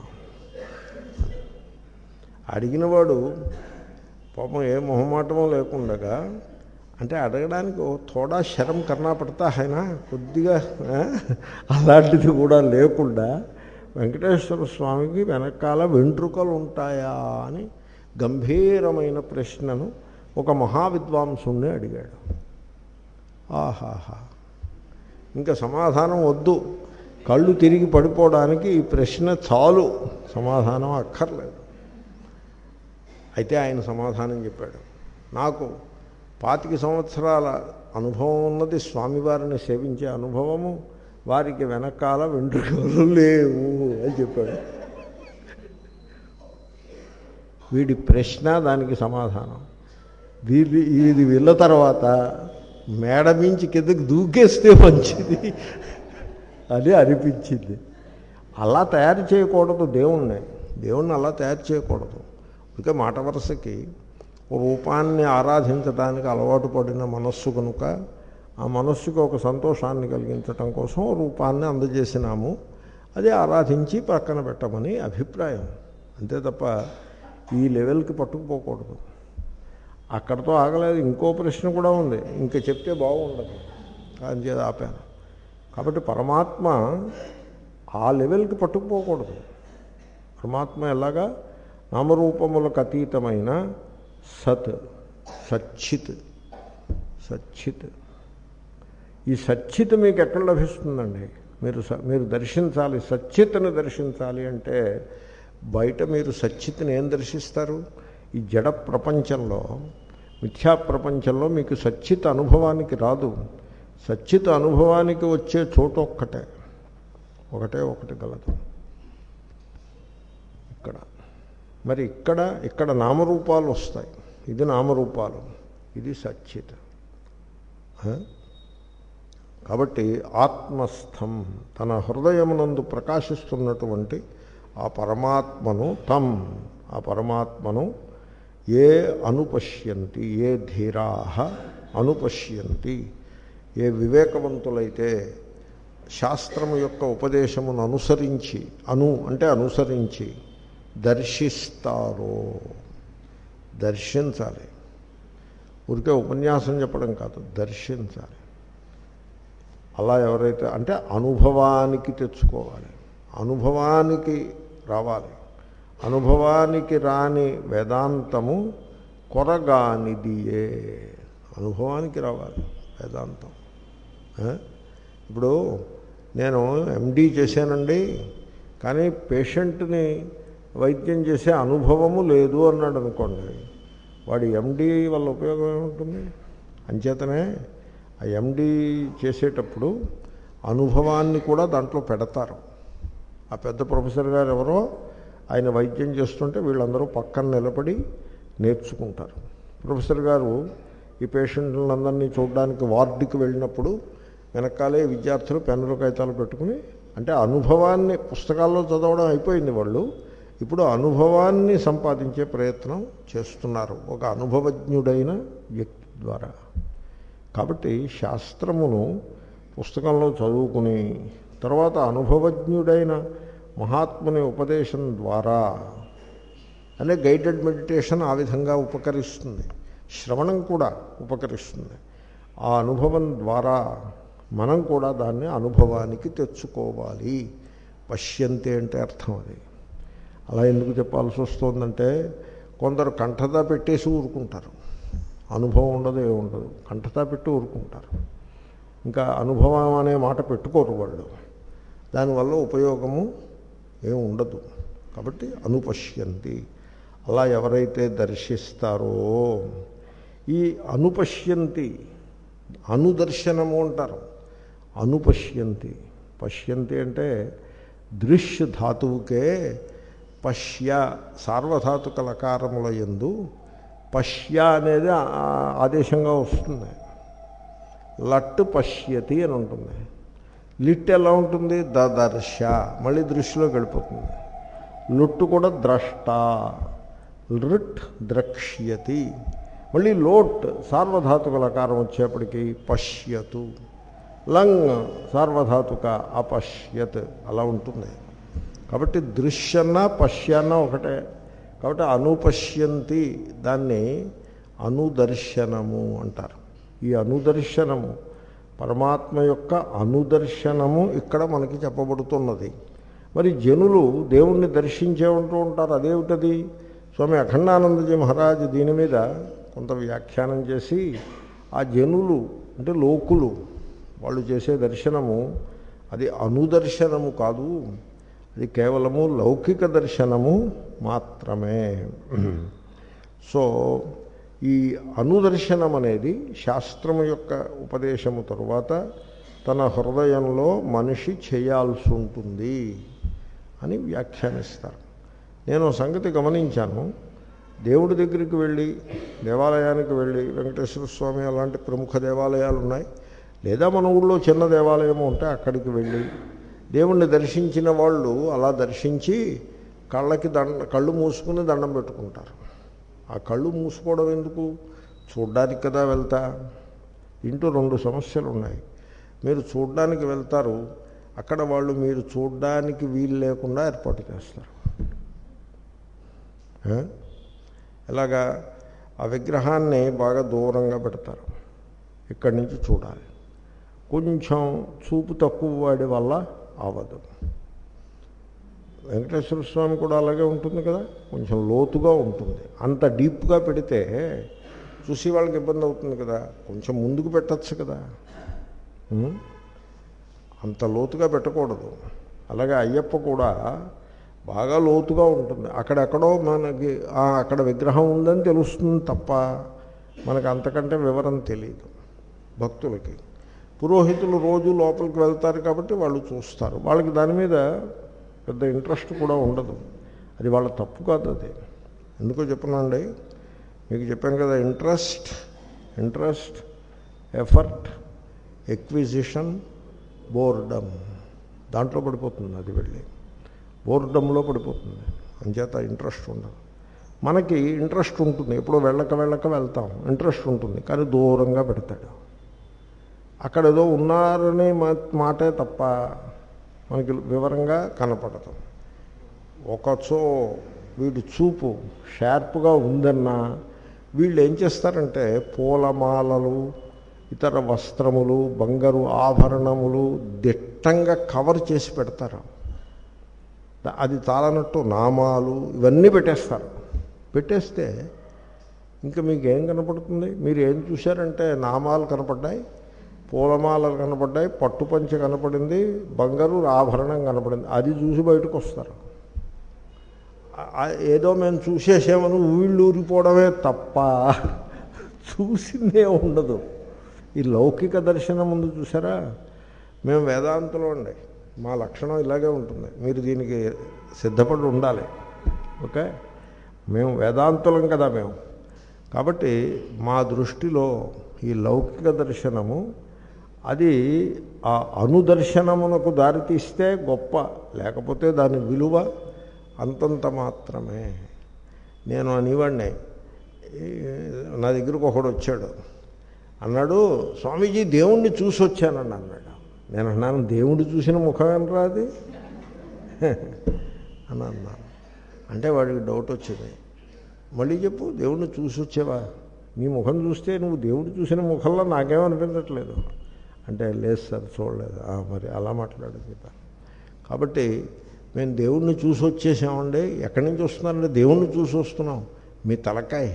అడిగినవాడు పాపం ఏ మొహమాటమో లేకుండగా, అంటే అడగడానికి థోడా శరం కన్నా పడతా ఆయన కొద్దిగా అలాంటిది కూడా లేకుండా వెంకటేశ్వర స్వామికి వెనకాల వెంట్రుకలు ఉంటాయా అని గంభీరమైన ప్రశ్నను ఒక మహావిద్వాంసుని అడిగాడు. ఆహాహా, ఇంకా సమాధానం వద్దు, కళ్ళు తిరిగి పడిపోవడానికి ఈ ప్రశ్న చాలు, సమాధానం అక్కర్లేదు. అయితే ఆయన సమాధానం చెప్పాడు, నాకు పాతిక సంవత్సరాల అనుభవం ఉన్నది, స్వామివారిని సేవించే అనుభవము, వారికి వెనకాల వెంట్రుకలు లేవు అని చెప్పాడు. వీడి ప్రశ్న, దానికి సమాధానం. వీడి ఇది వెళ్ళ తర్వాత మేడ మించి కిందకి దూకేస్తే మంచిది అని అనిపించింది. అలా తయారు చేయకూడదు దేవుణ్ణి, దేవుణ్ణి అలా తయారు చేయకూడదు. ఇంకా మాట వరుసకి రూపాన్ని ఆరాధించడానికి అలవాటు పడిన మనస్సు కనుక ఆ మనస్సుకు ఒక సంతోషాన్ని కలిగించటం కోసం రూపాన్ని అందజేసినాము, అది ఆరాధించి పక్కన పెట్టమని అభిప్రాయం, అంతే తప్ప ఈ లెవెల్కి పట్టుకుపోకూడదు. అక్కడితో ఆగలేదు, ఇంకో ప్రశ్న కూడా ఉంది, ఇంకా చెప్తే బాగుండదు, అని చేసి ఆపాను. కాబట్టి పరమాత్మ ఆ లెవెల్కి పట్టుకుపోకూడదు. పరమాత్మ ఎలాగా నామరూపములకు అతీతమైన సత్, సచ్చిత్. సచ్చిత్, ఈ సచ్చిత్ మీకు ఎక్కడ లభిస్తుందండి? మీరు మీరు దర్శించాలి, సచ్చిత్ని దర్శించాలి అంటే బయట మీరు సచ్చిత్ని ఏం దర్శిస్తారు? ఈ జడ ప్రపంచంలో, మిథ్యా ప్రపంచంలో మీకు సచ్చిత్ అనుభవానికి రాదు. సచ్చిత్ అనుభవానికి వచ్చే చోటు ఒక్కటే, ఒకటే ఒకటి గలదు ఇక్కడ. మరి ఇక్కడ ఇక్కడ నామరూపాలు వస్తాయి, ఇది నామరూపాలు, ఇది సచ్చిత్. కాబట్టి ఆత్మస్థం, తన హృదయమునందు ప్రకాశిస్తున్నటువంటి ఆ పరమాత్మను, తం, ఆ పరమాత్మను ఏ అనుపశ్యంతి, ఏ ధీరాః అనుపశ్యంతి, ఏ వివేకవంతులైతే శాస్త్రము యొక్క ఉపదేశమును అనుసరించి, అను అంటే అనుసరించి దర్శిస్తారో, దర్శించాలి. ఊరికే ఉపన్యాసం చెప్పడం కాదు, దర్శించాలి. అలా ఎవరైతే అంటే అనుభవానికి తెచ్చుకోవాలి, అనుభవానికి రావాలి. అనుభవానికి రాని వేదాంతము కొరగానిదియే. అనుభవానికి రావాలి వేదాంతం. ఇప్పుడు నేను ఎండీ చేశానండి, కానీ పేషెంట్ని వైద్యం చేసే అనుభవము లేదు అన్నాడు అనుకోండి, వాడి ఎండీ వల్ల ఉపయోగం ఏముంటుంది? అంచేతనే ఆ ఎండీ చేసేటప్పుడు అనుభవాన్ని కూడా దాంట్లో పెడతారు. ఆ పెద్ద ప్రొఫెసర్ గారు ఎవరో ఆయన వైద్యం చేస్తుంటే వీళ్ళందరూ పక్కన నిలబడి నేర్చుకుంటారు. ప్రొఫెసర్ గారు ఈ పేషెంట్లందరినీ చూడడానికి వార్డుకి వెళ్ళినప్పుడు వెనకాలే విద్యార్థులు పెన్నులు కాగితాలు పెట్టుకుని, అంటే అనుభవాన్ని పుస్తకాల్లో చదవడం అయిపోయింది, వాళ్ళు ఇప్పుడు అనుభవాన్ని సంపాదించే ప్రయత్నం చేస్తున్నారు ఒక అనుభవజ్ఞుడైన వ్యక్తి ద్వారా. కాబట్టి శాస్త్రమును పుస్తకంలో చదువుకుని తర్వాత అనుభవజ్ఞుడైన మహాత్ముని ఉపదేశం ద్వారా, అంటే గైడెడ్ మెడిటేషన్ ఆ విధంగా ఉపకరిస్తుంది, శ్రవణం కూడా ఉపకరిస్తుంది. ఆ అనుభవం ద్వారా మనం కూడా దాన్ని అనుభవానికి తెచ్చుకోవాలి. పశ్యంతే అంటే అర్థం అది. అలా ఎందుకు చెప్పాల్సి వస్తుందంటే కొందరు కంఠతా పెట్టేసి ఊరుకుంటారు, అనుభవం ఉండదు, ఏముండదు, కంఠతా పెట్టి ఊరుకుంటారు. ఇంకా అనుభవం అనే మాట పెట్టుకోరు వాళ్ళు, దానివల్ల ఉపయోగము ఏమి ఉండదు. కాబట్టి అనుపశ్యంతి. అలా ఎవరైతే దర్శిస్తారో, ఈ అనుపశ్యంతి అనుదర్శనము అంటారు. అనుపశ్యంతి, పశ్యంతి అంటే దృశ్య ధాతువుకే పశ్య సార్వధాతుక లకారముల యందు పశ్య అనేది ఆదేశంగా వస్తుంది. లట్టు పశ్యతి అని ఉంటుంది. లిట్ ఎలా ఉంటుంది? దదర్శ, మళ్ళీ దృష్టిలోకి వెళ్ళిపోతుంది. లుట్టు కూడా ద్రష్ట, లిట్ ద్రక్ష్యతి, మళ్ళీ లోట్ సార్వధాతుక లకారం వచ్చేప్పటికి పశ్యతు, లంగ్ సార్వధాతుక అపశ్యత్, అలా ఉంటుంది. కాబట్టి దృశ్యన్న పశ్యన్న ఒకటే. కాబట్టి అనుపశ్యంతి దాన్ని అనుదర్శనము అంటారు. ఈ అనుదర్శనము పరమాత్మ యొక్క అనుదర్శనము ఇక్కడ మనకి చెప్పబడుతున్నది. మరి జనులు దేవుణ్ణి దర్శించే ఉంటూ ఉంటారు, అదేమిటది? స్వామి అఖండానందజీ మహారాజ్ దీని మీద కొంత వ్యాఖ్యానం చేసి, ఆ జనులు అంటే లోకులు వాళ్ళు చేసే దర్శనము అది అనుదర్శనము కాదు, అది కేవలము లౌకిక దర్శనము మాత్రమే. సో ఈ అనుదర్శనం అనేది శాస్త్రము యొక్క ఉపదేశము తరువాత తన హృదయంలో మనిషి చేయాల్సి ఉంటుంది అని వ్యాఖ్యానిస్తారు. నేను సంగతి గమనించాను. దేవుడి దగ్గరికి వెళ్ళి, దేవాలయానికి వెళ్ళి, వెంకటేశ్వర స్వామి అలాంటి ప్రముఖ దేవాలయాలు ఉన్నాయి, లేదా మన ఊళ్ళో చిన్న దేవాలయం ఉంటే అక్కడికి వెళ్ళి దేవుణ్ణి దర్శించిన వాళ్ళు అలా దర్శించి కళ్ళకి దండ కళ్ళు మూసుకుని దండం పెట్టుకుంటారు. ఆ కళ్ళు మూసుకోవడం ఎందుకు? చూడ్డానికి కదా వెళ్తా. ఇంటూ రెండు సమస్యలు ఉన్నాయి. మీరు చూడ్డానికి వెళ్తారు, అక్కడ వాళ్ళు మీరు చూడ్డానికి వీలు లేకుండా ఏర్పాటు చేస్తారు. ఎలాగా? ఆ విగ్రహాన్ని బాగా దూరంగా పెడతారు, ఇక్కడి నుంచి చూడాలి. కొంచెం చూపు తక్కువ వాడి వల్ల అవ్వదు. వెంకటేశ్వర స్వామి కూడా అలాగే ఉంటుంది కదా, కొంచెం లోతుగా ఉంటుంది. అంత డీప్గా పెడితే చూసి వాళ్ళకి ఇబ్బంది అవుతుంది కదా, కొంచెం ముందుకు పెట్టచ్చు కదా, అంత లోతుగా పెట్టకూడదు. అలాగే అయ్యప్ప కూడా బాగా లోతుగా ఉంటుంది. అక్కడెక్కడో మనకి అక్కడ విగ్రహం ఉందని తెలుస్తుంది తప్ప మనకు అంతకంటే వివరం తెలియదు భక్తులకి. పురోహితులు రోజు లోపలికి వెళ్తారు కాబట్టి వాళ్ళు చూస్తారు, వాళ్ళకి దాని మీద పెద్ద ఇంట్రెస్ట్ కూడా ఉండదు. అది వాళ్ళ తప్పు కాదు. అది ఎందుకో చెప్పనండి, మీకు చెప్పాను కదా, interest interest effort acquisition boredom, దాంట్లో పడిపోతుంది. అది వెళ్ళి బోర్డమ్లో పడిపోతుంది. అంచేత ఇంట్రెస్ట్ ఉండదు. మనకి ఇంట్రెస్ట్ ఉంటుంది, ఎప్పుడో వెళ్ళక వెళ్ళక వెళ్తాం, ఇంట్రెస్ట్ ఉంటుంది, కానీ దూరంగా పెడతాడు. అక్కడ ఏదో ఉన్నారనే మాటే తప్ప మనకి వివరంగా కనపడదు. ఒకచో వీడి చూపు షార్ప్గా ఉందన్నా వీళ్ళు ఏం చేస్తారంటే పూలమాలలు, ఇతర వస్త్రములు, బంగారు ఆభరణములు దిట్టంగా కవర్ చేసి పెడతారు. అది చాలనట్టు నామాలు ఇవన్నీ పెట్టేస్తారు. పెట్టేస్తే ఇంకా మీకు ఏం కనపడుతుంది? మీరు ఏం చూశారంటే నామాలు కనపడ్డాయి, పూలమాలలు కనపడ్డాయి, పట్టుపంచ కనపడింది, బంగారు ఆభరణం కనపడింది. అది చూసి బయటకు వస్తారు. ఏదో మేము చూసేసామని వీళ్ళు ఊరిపోవడమే తప్ప చూసిందే ఉండదు. ఈ లౌకిక దర్శనం ముందు చూసారా? మేము వేదాంతులు అండి, మా లక్షణం ఇలాగే ఉంటుంది. మీరు దీనికి సిద్ధపడి ఉండాలి. ఓకే, మేము వేదాంతులం కదా మేము. కాబట్టి మా దృష్టిలో ఈ లౌకిక దర్శనము అది ఆ అనుదర్శనమునకు దారితీస్తే గొప్ప, లేకపోతే దాని విలువ అంతంత మాత్రమే. నేను అనేవాడిని, నా దగ్గరకు ఒకడు వచ్చాడు, అన్నాడు, స్వామీజీ దేవుణ్ణి చూసి వచ్చానండి అన్నాడు. నేను అన్నాను, దేవుడు చూసిన ముఖం ఏంట్రా అది అని అన్నాను. అంటే వాడికి డౌట్ వచ్చింది. మళ్ళీ చెప్పు, దేవుణ్ణి చూసి వచ్చావా? నీ ముఖం చూస్తే నువ్వు దేవుడు చూసిన ముఖంలో నాకేమనిపించట్లేదు అంటే, లేదు సార్ చూడలేదు. మరి అలా మాట్లాడు చెప్పాను. కాబట్టి మేము దేవుణ్ణి చూసి వచ్చేసామండి. ఎక్కడి నుంచి వస్తున్నారంటే దేవుణ్ణి చూసి వస్తున్నాం. మీ తలకాయ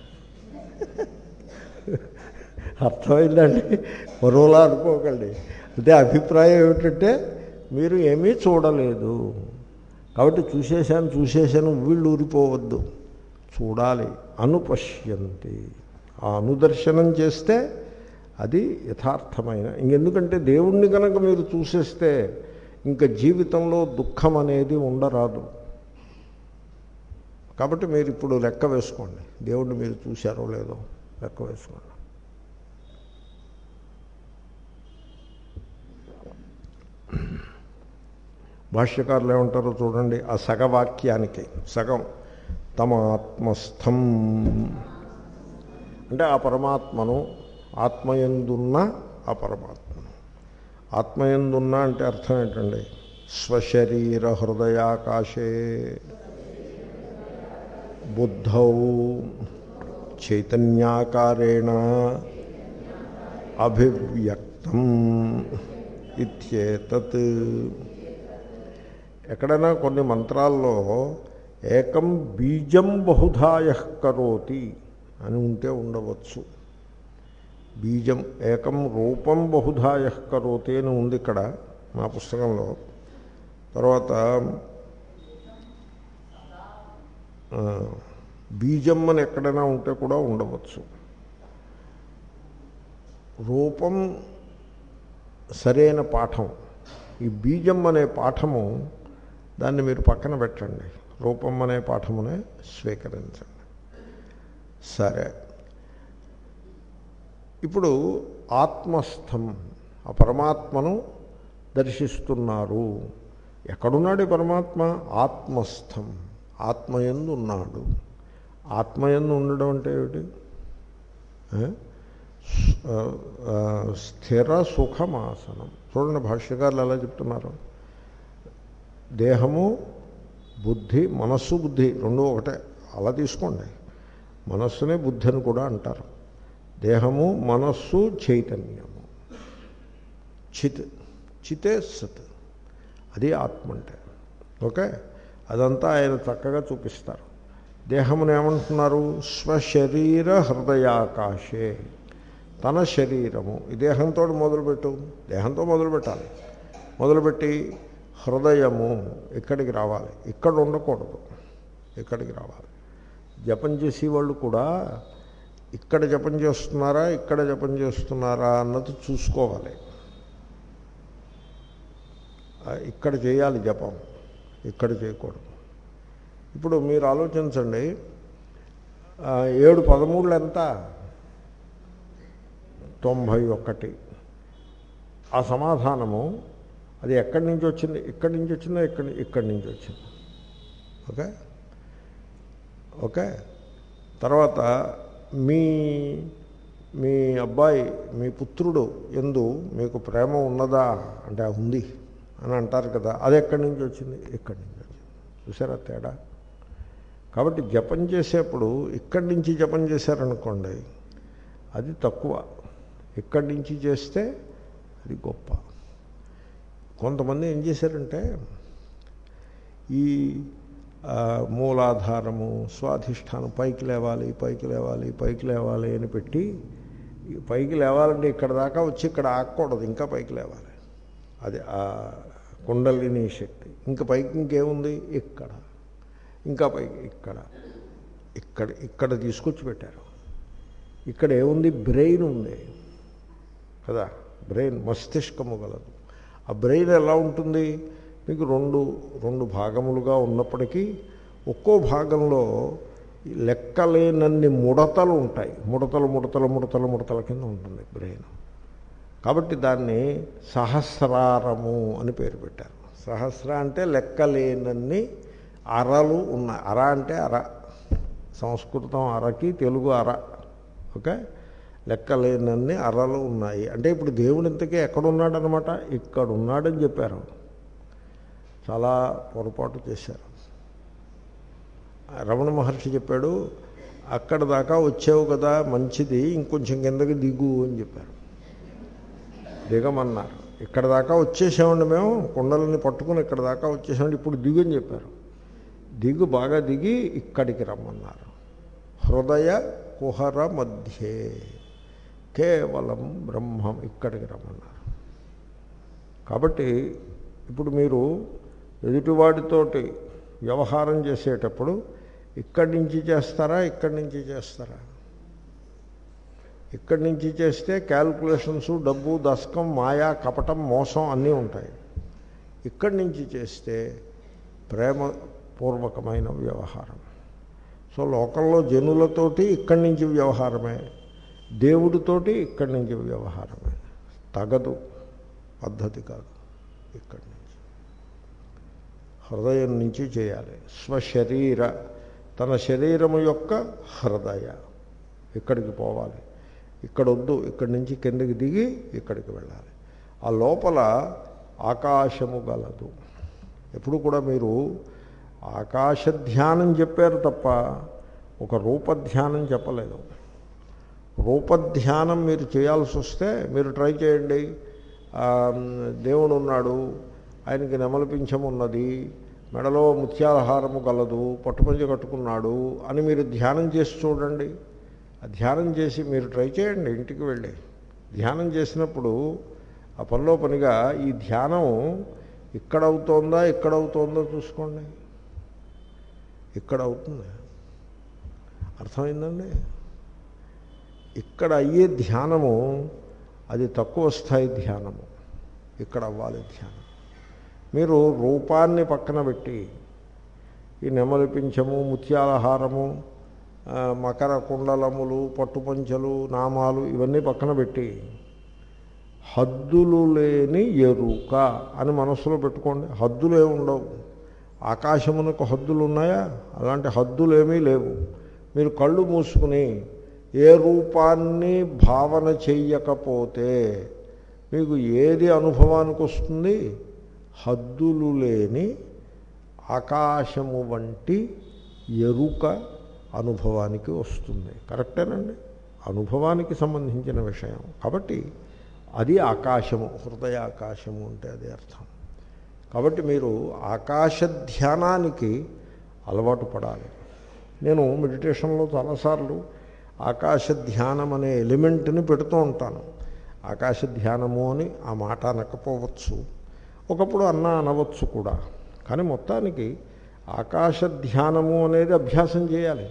అర్థమైందండి? మరోలా అనుకోకండి. అంటే అభిప్రాయం ఏమిటంటే మీరు ఏమీ చూడలేదు కాబట్టి చూసేశాను చూసేశాను వీళ్ళు ఊరిపోవద్దు, చూడాలి. అనుపశ్యంతి, ఆ అనుదర్శనం చేస్తే అది యథార్థమైన. ఇంకెందుకంటే దేవుణ్ణి కనుక మీరు చూసేస్తే ఇంకా జీవితంలో దుఃఖం అనేది ఉండరాదు. కాబట్టి మీరు ఇప్పుడు లెక్క వేసుకోండి, దేవుణ్ణి మీరు చూశారో లేదో లెక్క వేసుకోండి. భాష్యకారులు ఏమంటారో చూడండి. ఆ సగవాక్యానికి సగం తమ ఆత్మస్థం అంటే ఆ పరమాత్మను, ఆత్మయందున్న ఆ పరమాత్మను. ఆత్మయందున్న అంటే అర్థం ఏంటండి? స్వశరీర హృదయాకాశే బుద్ధౌ చైతన్యాకారేణ అభివ్యక్తం ఇత్యేతత్. ఎక్కడైనా కొన్ని మంత్రాల్లో ఏకం బీజం బహుధాయః కరోతి అని ఉంటే ఉండవచ్చు. బీజం ఏకం రూపం బహుధాయః కరోతి అని ఉంది ఇక్కడ మా పుస్తకంలో. తర్వాత బీజం అని ఎక్కడైనా ఉంటే కూడా ఉండవచ్చు. రూపం సరైన పాఠం. ఈ బీజం అనే పాఠము దాన్ని మీరు పక్కన పెట్టండి, రూపం అనే పాఠమునే స్వీకరించండి. సరే, ఇప్పుడు ఆత్మస్థం, ఆ పరమాత్మను దర్శిస్తున్నారు. ఎక్కడున్నాడు ఈ పరమాత్మ? ఆత్మస్థం, ఆత్మయందు ఉన్నాడు. ఆత్మయందు ఉండడం అంటే ఏమిటి? స్థిర సుఖమాసనం. చూడండి భాష్యకారులు ఎలా చెప్తున్నారు. దేహము, బుద్ధి, మనస్సు, బుద్ధి రెండు ఒకటే, అలా తీసుకోండి. మనస్సునే బుద్ధి అని కూడా అంటారు. దేహము, మనస్సు, చైతన్యము, చిత్, చితే సత్, అది ఆత్మ అంటే. ఓకే, అదంతా ఆయన చక్కగా చూపిస్తారు. దేహమును ఏమంటున్నారు? స్వశరీర హృదయాకాశే, తన శరీరము. ఈ దేహంతో మొదలుపెట్టు, దేహంతో మొదలుపెట్టాలి. మొదలుపెట్టి హృదయము ఇక్కడికి రావాలి, ఇక్కడ ఉండకూడదు, ఇక్కడికి రావాలి. జపం చేసేవాళ్ళు కూడా ఇక్కడ జపం చేస్తున్నారా, ఇక్కడ జపం చేస్తున్నారా అన్నది చూసుకోవాలి. ఇక్కడ చేయాలి జపం, ఇక్కడ చేయకూడదు. ఇప్పుడు మీరు ఆలోచించండి, ఏడు పదమూడులు ఎంత? తొంభై ఒకటి. ఆ సమాధానము అది ఎక్కడి నుంచి వచ్చింది? ఇక్కడి నుంచి వచ్చిందా, ఇక్కడి ఇక్కడి నుంచి వచ్చింది. ఓకే ఓకే తర్వాత మీ మీ అబ్బాయి మీ పుత్రుడు యందు మీకు ప్రేమ ఉన్నదా అంటే ఉంది అని అంటారు కదా, అది ఎక్కడి నుంచి వచ్చింది? ఇక్కడి నుంచి వచ్చింది. చూసారా తేడా? కాబట్టి జపం చేసేప్పుడు ఇక్కడి నుంచి జపం చేశారనుకోండి అది తక్కువ, ఇక్కడి నుంచి చేస్తే అది గొప్ప. కొంతమంది ఏం చేశారంటే ఈ మూలాధారము స్వాధిష్టానం పైకి లేవాలి పైకి లేవాలి పైకి లేవాలి అని పెట్టి, పైకి లేవాలంటే ఇక్కడ దాకా వచ్చి ఇక్కడ ఆగకూడదు, ఇంకా పైకి లేవాలి. అది ఆ కుండలిని శక్తి. ఇంకా పైకి ఇంకేముంది? ఇక్కడ, ఇంకా పైకి ఇక్కడ, ఇక్కడ ఇక్కడ తీసుకొచ్చి పెట్టారు. ఇక్కడ ఏముంది? బ్రెయిన్ ఉంది కదా, బ్రెయిన్ మస్తిష్కము గలదు. ఆ బ్రెయిన్ ఎలా ఉంటుంది? మీకు రెండు రెండు భాగములుగా ఉన్నప్పటికీ ఒక్కో భాగంలో లెక్కలేనన్ని ముడతలు ఉంటాయి. ముడతలు ముడతలు ముడతలు ముడతల కింద ఉంటుంది బ్రెయిన్. కాబట్టి దాన్ని సహస్రారము అని పేరు పెట్టారు. సహస్ర అంటే లెక్కలేనన్ని అరలు ఉన్నాయి. అర అంటే అర, సంస్కృతం అరకి తెలుగు అర. ఓకే, లెక్కలేనన్ని అరలు ఉన్నాయి. అంటే ఇప్పుడు దేవుడు ఇంతకీ ఎక్కడున్నాడనమాట? ఇక్కడ ఉన్నాడని చెప్పారు. చాలా పొరపాటు చేశారు. రమణ మహర్షి చెప్పాడు, అక్కడ దాకా వచ్చావు కదా మంచిది, ఇంకొంచెం కిందకి దిగు అని చెప్పారు. దిగమన్నారు. ఇక్కడ దాకా వచ్చేసామండి మేము, కుండలని పట్టుకుని ఇక్కడ దాకా వచ్చేసామండి, ఇప్పుడు దిగు అని చెప్పారు. దిగు, బాగా దిగి ఇక్కడికి రమ్మన్నారు. హృదయ కుహర మధ్యే కేవలం బ్రహ్మం, ఇక్కడికి రమ్మన్నారు. కాబట్టి ఇప్పుడు మీరు ఎదుటివాడితోటి వ్యవహారం చేసేటప్పుడు ఇక్కడి నుంచి చేస్తారా ఇక్కడి నుంచి చేస్తారా? ఇక్కడి నుంచి చేస్తే క్యాల్కులేషన్స్, డబ్బు, దశకం, మాయా, కపటం, మోసం అన్నీ ఉంటాయి. ఇక్కడి నుంచి చేస్తే ప్రేమపూర్వకమైన వ్యవహారం. సో లోకంలో జనులతోటి ఇక్కడి నుంచి వ్యవహారమే, దేవుడితోటి ఇక్కడి నుంచి వ్యవహారమే. తగదు, పద్ధతి కాదు. ఇక్కడి నుంచి హృదయం నుంచి చేయాలి. స్వశరీర, తన శరీరము యొక్క హృదయ, ఇక్కడికి పోవాలి. ఇక్కడ వద్దు, ఇక్కడి నుంచి కిందకి దిగి ఇక్కడికి వెళ్ళాలి. ఆ లోపల ఆకాశము గలదు. ఎప్పుడు కూడా మీరు ఆకాశ ధ్యానం చెప్పారు తప్ప ఒక రూపధ్యానం చెప్పలేదు. రూపధ్యానం మీరు చేయాల్సి వస్తే మీరు ట్రై చేయండి. దేవుడు ఉన్నాడు, ఆయనకి నెమలిపించం ఉన్నది, మెడలో ముత్యాలహారము గలదు, పట్టుపంచ కట్టుకున్నాడు అని మీరు ధ్యానం చేసి చూడండి. ఆ ధ్యానం చేసి మీరు ట్రై చేయండి. ఇంటికి వెళ్ళి ధ్యానం చేసినప్పుడు ఆ పనిలో పనిగా ఈ ధ్యానం ఇక్కడ అవుతోందా ఇక్కడ అవుతోందో చూసుకోండి. ఇక్కడ అవుతుంది, అర్థమైందండి? ఇక్కడ అయ్యే ధ్యానము అది తక్కువ స్థాయి ధ్యానము, ఇక్కడ అవ్వాలి ధ్యానం. మీరు రూపాన్ని పక్కన పెట్టి ఈ నెమలిపించము, ముత్యాలహారము, మకర కుండలములు, పట్టుపంచలు, నామాలు ఇవన్నీ పక్కన పెట్టి హద్దులు లేని ఎరుక అని మనస్సులో పెట్టుకోండి. హద్దులు ఏమి ఉండవు. ఆకాశమునకు హద్దులు ఉన్నాయా? అలాంటి హద్దులు ఏమీ లేవు. మీరు కళ్ళు మూసుకుని ఏ రూపాన్ని భావన చెయ్యకపోతే మీకు ఏది అనుభవానికి వస్తుంది? హద్దులు లేని ఆకాశము వంటి ఎరుక అనుభవానికి వస్తుంది. కరెక్టేనండి? అనుభవానికి సంబంధించిన విషయం కాబట్టి అది ఆకాశము, హృదయ ఆకాశము అంటే అదే అర్థం. కాబట్టి మీరు ఆకాశ ధ్యానానికి అలవాటు పడాలి. నేను మెడిటేషన్లో చాలాసార్లు ఆకాశ ధ్యానం అనే ఎలిమెంట్ని పెడుతూ ఉంటాను. ఆకాశ ధ్యానము అని ఆ మాట అనకపోవచ్చు, ఒకప్పుడు అన్నా అనవచ్చు కూడా. కానీ మొత్తానికి ఆకాశ ధ్యానము అనేది అభ్యాసం చేయాలి.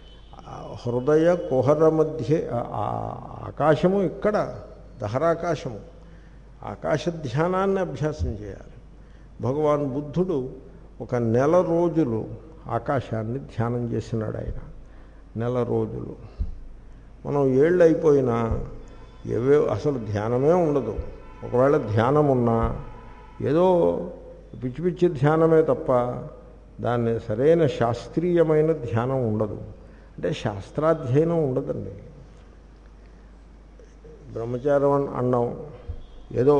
హృదయ కుహర మధ్య ఆకాశము, ఇక్కడ దహరాకాశము, ఆకాశ ధ్యానాన్ని అభ్యాసం చేయాలి. భగవాన్ బుద్ధుడు ఒక నెల రోజులు ఆకాశాన్ని ధ్యానం చేసినాడు. ఆయన నెల రోజులు. మనం ఏళ్ళు అయిపోయినా ఏవే అసలు ధ్యానమే ఉండదు. ఒకవేళ ధ్యానం ఉన్నా ఏదో పిచ్చి పిచ్చి ధ్యానమే తప్ప దాన్ని సరైన శాస్త్రీయమైన ధ్యానం ఉండదు. అంటే శాస్త్రాధ్యయనం ఉండదండి. బ్రహ్మచారం అని అన్నాం, ఏదో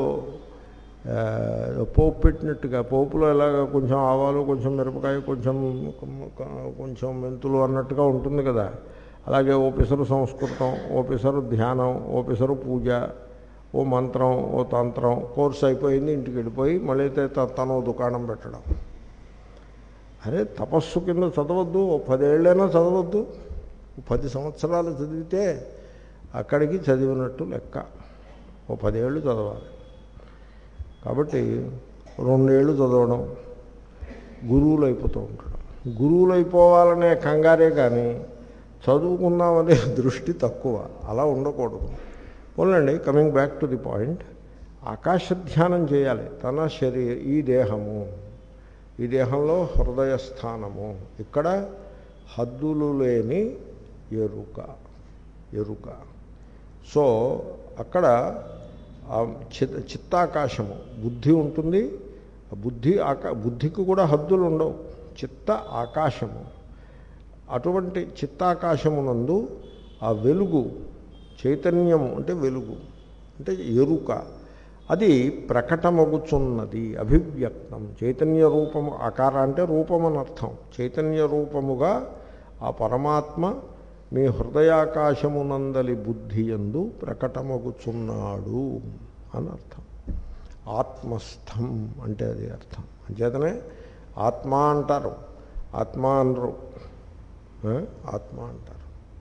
పోపు పెట్టినట్టుగా, పోపులో ఎలాగ కొంచెం ఆవాలు, కొంచెం మిరపకాయ, కొంచెం కొంచెం మెంతులు అన్నట్టుగా ఉంటుంది కదా, అలాగే ఓ పిసరు సంస్కృతం, ఓ పిసరు ధ్యానం, ఓ పిసరు పూజ, ఓ మంత్రం, ఓ తంత్రం, కోర్సు అయిపోయింది, ఇంటికి వెళ్ళిపోయి మళ్ళీ తను దుకాణం పెట్టడం. అరే తపస్సు కింద చదవద్దు, ఓ పదేళ్ళైనా చదవద్దు, పది సంవత్సరాలు చదివితే అక్కడికి చదివినట్టు లెక్క. ఓ పదేళ్ళు చదవాలి. కాబట్టి రెండేళ్ళు చదవడం, గురువులు అయిపోతూ ఉంటాడు. గురువులు అయిపోవాలనే కంగారే కానీ చదువుకుందామనే దృష్టి తక్కువ. అలా ఉండకూడదు. పోలండి, coming back to the point, ఆకాశ ధ్యానం చేయాలి. తన శరీర, ఈ దేహము, ఈ దేహంలో హృదయ స్థానము, ఇక్కడ హద్దులు లేని ఎరుక, ఎరుక. సో అక్కడ చిత్ చిత్తాకాశము, బుద్ధి ఉంటుంది. బుద్ధి ఆకా బుద్ధికి కూడా హద్దులు ఉండవు. చిత్త ఆకాశము, అటువంటి చిత్తాకాశమునందు ఆ వెలుగు, చైతన్యము అంటే వెలుగు అంటే ఎరుక, అది ప్రకటమగుచున్నది, అభివ్యక్తం. చైతన్య రూపము, ఆకార అంటే రూపమని అర్థం. చైతన్య రూపముగా ఆ పరమాత్మ మీ హృదయాకాశమునందలి బుద్ధి యందు ప్రకటమగుచున్నాడు అని అర్థం. ఆత్మస్థం అంటే అది అర్థం. అంచేతనే ఆత్మ అంటారు, ఆత్మ అనరు, ఆత్మ అంటారు.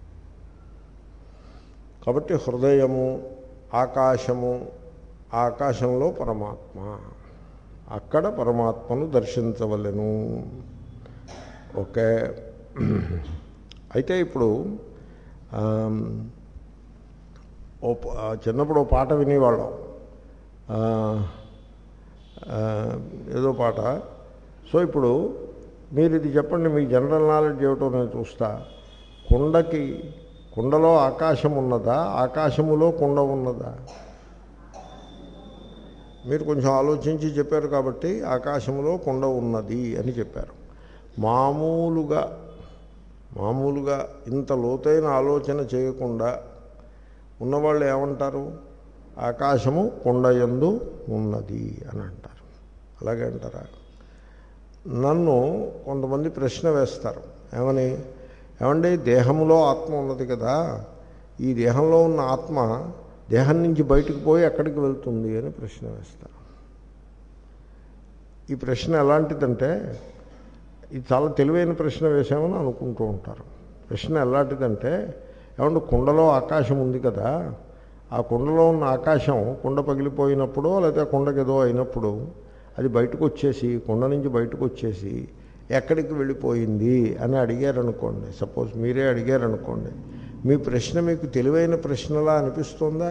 కాబట్టి హృదయము, ఆకాశము, ఆకాశంలో పరమాత్మ, అక్కడ పరమాత్మను దర్శించవలెను. ఓకే. అయితే ఇప్పుడు ఓ చిన్నప్పుడు ఓ పాట వినేవాళ్ళం, ఏదో పాట. సో ఇప్పుడు మీరు ఇది చెప్పండి, మీ జనరల్ నాలెడ్జ్ ఏమిటో నేను చూస్తా. కుండకి, కుండలో ఆకాశం ఉన్నదా, ఆకాశములో కుండ ఉన్నదా? మీరు కొంచెం ఆలోచించి చెప్పారు కాబట్టి ఆకాశంలో కుండ ఉన్నది అని చెప్పారు. మామూలుగా మామూలుగా ఇంత లోతైన ఆలోచన చేయకుండా ఉన్నవాళ్ళు ఏమంటారు? ఆకాశము కుండయందు ఉన్నది అని అంటారు. అలాగే అంటారా? నన్ను కొంతమంది ప్రశ్న వేస్తారు, ఏమని? ఏమండి, దేహంలో ఆత్మ ఉన్నది కదా, ఈ దేహంలో ఉన్న ఆత్మ దేహం నుంచి బయటకు పోయి ఎక్కడికి వెళ్తుంది అని ప్రశ్న వేస్తారు. ఈ ప్రశ్న ఎలాంటిదంటే, ఇది చాలా తెలివైన ప్రశ్న వేసామని అనుకుంటూ ఉంటారు. ప్రశ్న ఎలాంటిదంటే, ఏమంటే కుండలో ఆకాశం ఉంది కదా, ఆ కుండలో ఉన్న ఆకాశం కుండ పగిలిపోయినప్పుడు లేకపోతే కుండకేదో అయినప్పుడు అది బయటకు వచ్చేసి, కుండ నుంచి బయటకు వచ్చేసి ఎక్కడికి వెళ్ళిపోయింది అని అడిగారనుకోండి. సపోజ్ మీరే అడిగారనుకోండి, మీ ప్రశ్న మీకు తెలివైన ప్రశ్నలా అనిపిస్తుందా?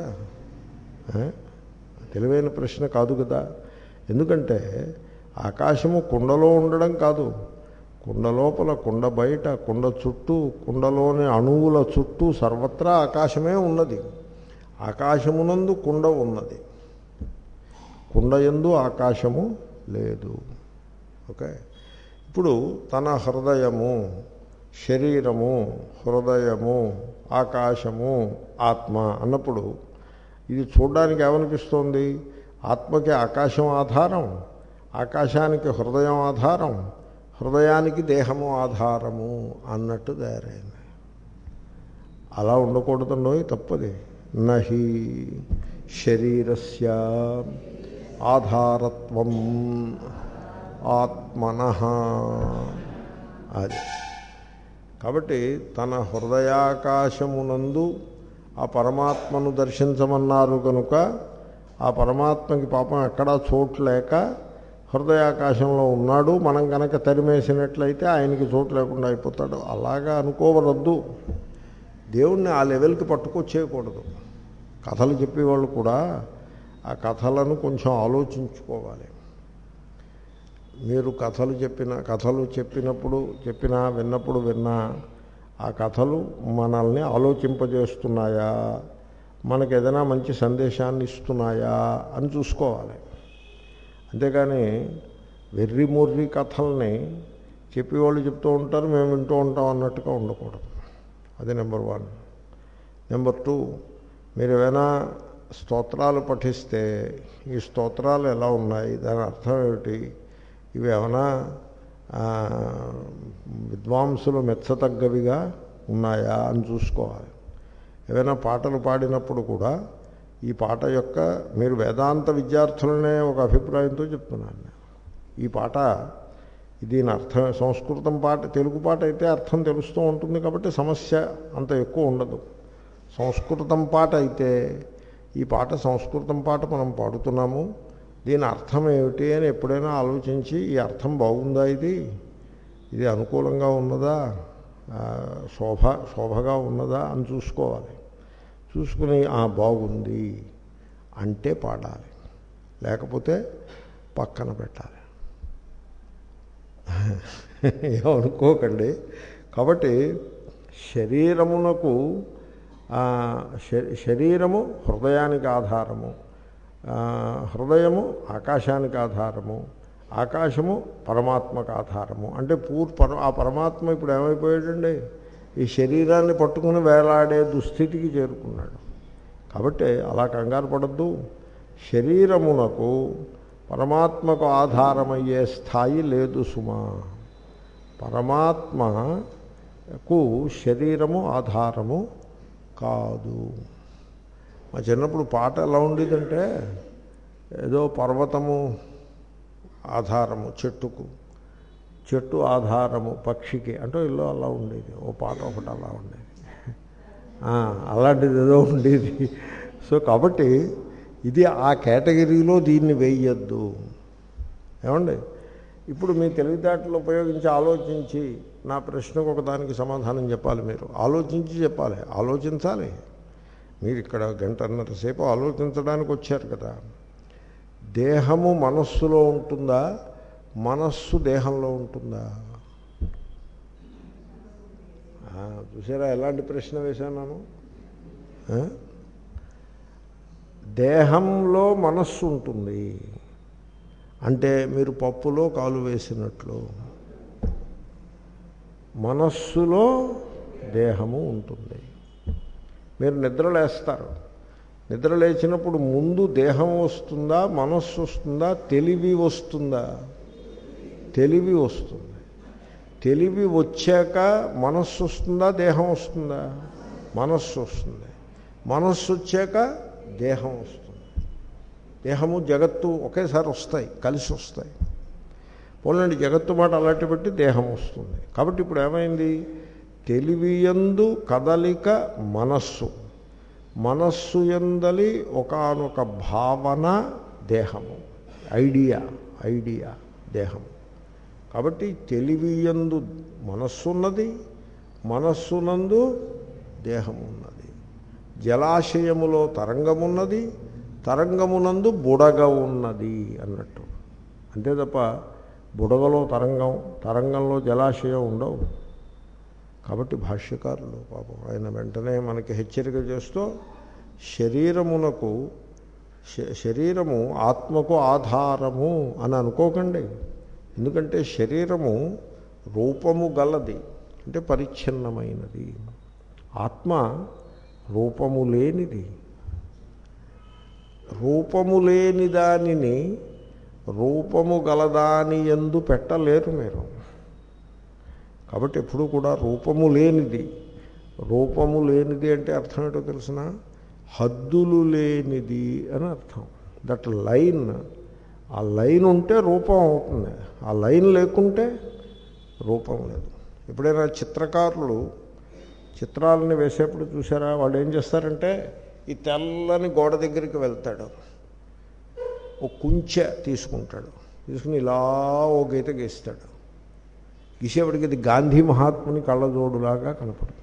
తెలివైన ప్రశ్న కాదు కదా. ఎందుకంటే ఆకాశము కుండలో ఉండడం కాదు, కుండ లోపల, కుండ బయట, కుండ చుట్టూ, కుండలోని అణువుల చుట్టూ సర్వత్రా ఆకాశమే ఉన్నది. ఆకాశమునందు కుండ ఉన్నది, కుండయందు ఆకాశము లేదు. ఓకే. ఇప్పుడు తన హృదయము, శరీరము, హృదయము, ఆకాశము, ఆత్మ అన్నప్పుడు ఇది చూడడానికి ఏమనిపిస్తోంది? ఆత్మకి ఆకాశం ఆధారం, ఆకాశానికి హృదయం ఆధారం, హృదయానికి దేహము ఆధారము అన్నట్టు తయారైంది. అలా ఉండకూడదండోయ్, తప్పది. నహి శరీరస్య ఆధారత్వం ఆత్మనః. అది కాబట్టి తన హృదయాకాశమునందు ఆ పరమాత్మను దర్శించమన్నారు కనుక ఆ పరమాత్మకి పాపం ఎక్కడా చోటు లేక హృదయాకాశంలో ఉన్నాడు. మనం కనుక తరిమేసినట్లయితే ఆయనకి చోటు లేకుండా అయిపోతాడు. అలాగా అనుకోవద్దు. దేవుణ్ణి ఆ లెవెల్కి పట్టుకొచ్చేయకూడదు. కథలు చెప్పేవాళ్ళు కూడా ఆ కథలను కొంచెం ఆలోచించుకోవాలి. మీరు కథలు చెప్పిన కథలు చెప్పినప్పుడు చెప్పినా విన్నప్పుడు విన్నా ఆ కథలు మనల్ని ఆలోచింపజేస్తున్నాయా, మనకు ఏదైనా మంచి సందేశాన్ని ఇస్తున్నాయా అని చూసుకోవాలి. అంతేగాని వెర్రి ముర్రి కథల్ని చెప్పేవాళ్ళు చెప్తూ ఉంటారు, మేము వింటూ ఉంటాం అన్నట్టుగా ఉండకూడదు. అది నెంబర్ వన్. నెంబర్ టూ, మీరు ఏమైనా స్తోత్రాలు పఠిస్తే ఈ స్తోత్రాలు ఎలా ఉన్నాయి, దాని అర్థం ఏమిటి, ఇవి ఏమైనా విద్వాంసులు మెచ్చతగ్గవిగా ఉన్నాయా అని చూసుకోవాలి. ఏవైనా పాటలు పాడినప్పుడు కూడా ఈ పాట యొక్క, మీరు వేదాంత విద్యార్థులనే ఒక అభిప్రాయంతో చెప్తున్నాను నేను, ఈ పాట దీని అర్థం, సంస్కృతం పాట తెలుగు పాట అయితే అర్థం తెలుస్తూ ఉంటుంది కాబట్టి సమస్య అంత ఎక్కువ ఉండదు. సంస్కృతం పాట అయితే ఈ పాట సంస్కృతం పాట మనం పాడుతున్నాము, దీని అర్థం ఏమిటి అని ఎప్పుడైనా ఆలోచించి ఈ అర్థం బాగుందా, ఇది ఇది అనుకూలంగా ఉన్నదా, శోభ శోభగా ఉన్నదా అని చూసుకోవాలి. చూసుకుని ఆ బాగుంది అంటే పాడాలి, లేకపోతే పక్కన పెట్టాలి. ఏమనుకోకండి. కాబట్టి శరీరమునకు శరీరము హృదయానికి ఆధారము, హృదయము ఆకాశానికి ఆధారము, ఆకాశము పరమాత్మకు ఆధారము. అంటే పూర్ పర ఆ పరమాత్మ ఇప్పుడు ఏమైపోయాడండి, ఈ శరీరాన్ని పట్టుకుని వేలాడే దుస్థితికి చేరుకున్నాడు. కాబట్టి అలా కంగారు పడద్దు. శరీరమునకు పరమాత్మకు ఆధారమయ్యే స్థాయి లేదు సుమా. పరమాత్మకు శరీరము ఆధారము కాదు. మా చిన్నప్పుడు పాట ఎలా ఉండేదంటే, ఏదో పర్వతము ఆధారము చెట్టుకు, చెట్టు ఆధారము పక్షికి అంటూ ఇల్లు అలా ఉండేది. ఓ పాట ఒకటి అలా ఉండేది, అలాంటిది ఏదో ఉండేది. సో కాబట్టి ఇది ఆ కేటగిరీలో దీన్ని వేయద్దు. ఏమండి, ఇప్పుడు మీ తెలివితేటలు ఉపయోగించి ఆలోచించి నా ప్రశ్నకు ఒకదానికి సమాధానం చెప్పాలి. మీరు ఆలోచించి చెప్పాలి, ఆలోచించాలి. మీరు ఇక్కడ గంటన్నర సేపు ఆలోచించడానికి వచ్చారు కదా. దేహము మనస్సులో ఉంటుందా, మనస్సు దేహంలో ఉంటుందా? చూసారా ఎలాంటి ప్రశ్న వేశాను. దేహంలో మనస్సు ఉంటుంది అంటే మీరు పప్పులో కాలు వేసినట్లు. మనస్సులో దేహము ఉంటుంది. మీరు నిద్రలేస్తారు, నిద్ర లేచినప్పుడు ముందు దేహం వస్తుందా, మనస్సు వస్తుందా, తెలివి వస్తుందా? తెలివి వస్తుంది. తెలివి వచ్చాక మనస్సు వస్తుందా, దేహం వస్తుందా? మనస్సు వస్తుంది. మనస్సు వచ్చాక దేహం వస్తుంది. దేహము జగత్తు ఒకేసారి వస్తాయి, కలిసి వస్తాయి. పోలండి జగత్తు మాట అలాంటి బట్టి దేహం వస్తుంది. కాబట్టి ఇప్పుడు ఏమైంది, తెలివియందు కదలిక మనస్సు, మనస్సు యందలి ఒకానొక భావన దేహము, ఐడియా ఐడియా దేహము. కాబట్టి తెలివియందు మనస్సున్నది, మనస్సునందు దేహము ఉన్నది. జలాశయములో తరంగమున్నది, తరంగమునందు బుడగ ఉన్నది అన్నట్టు. అంతే తప్ప బుడగలో తరంగం, తరంగంలో జలాశయం ఉండవు. కాబట్టి భాష్యకారులు పాపం ఆయన వెంటనే మనకి హెచ్చరిక చేస్తూ, శరీరమునకు శరీరము ఆత్మకు ఆధారము అని అనుకోకండి. ఎందుకంటే శరీరము రూపము గలది, అంటే పరిచ్ఛిన్నమైనది. ఆత్మ రూపము లేనిది. రూపము లేని దానిని రూపము గలదాని యందు పెట్టలేరు మీరు. కాబట్టి ఎప్పుడు కూడా రూపము లేనిది. రూపము లేనిది అంటే అర్థం ఏంటో తెలిసిన, హద్దులు లేనిది అని అర్థం. దట్ లైన్, ఆ లైన్ ఉంటే రూపం అవుతుంది, ఆ లైన్ లేకుంటే రూపం లేదు. ఎప్పుడైనా చిత్రకారులు చిత్రాలని వేసేప్పుడు చూసారా, వాళ్ళు ఏం చేస్తారంటే ఈ తెల్లని గోడ దగ్గరికి వెళ్తాడు, ఓ కుంచె తీసుకుంటాడు, తీసుకుని ఇలా ఓ గీత గీస్తాడు. గీసేపటికి ఇది గాంధీ మహాత్ముని కళ్ళజోడులాగా కనపడుతుంది.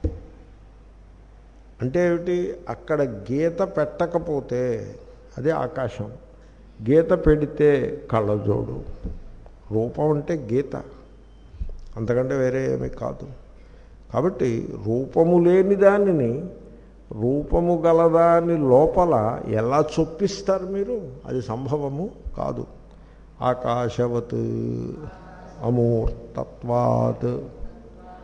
అంటే ఏమిటి, అక్కడ గీత పెట్టకపోతే అదే ఆకాశం, గీత పెడితే కళ్ళజోడు. రూపం అంటే గీత, అంతకంటే వేరే ఏమీ కాదు. కాబట్టి రూపము లేని దానిని రూపము గలదాని లోపల ఎలా చొప్పిస్తారు మీరు? అది సంభవము కాదు. ఆకాశవత్ అమూర్తత్వాత్.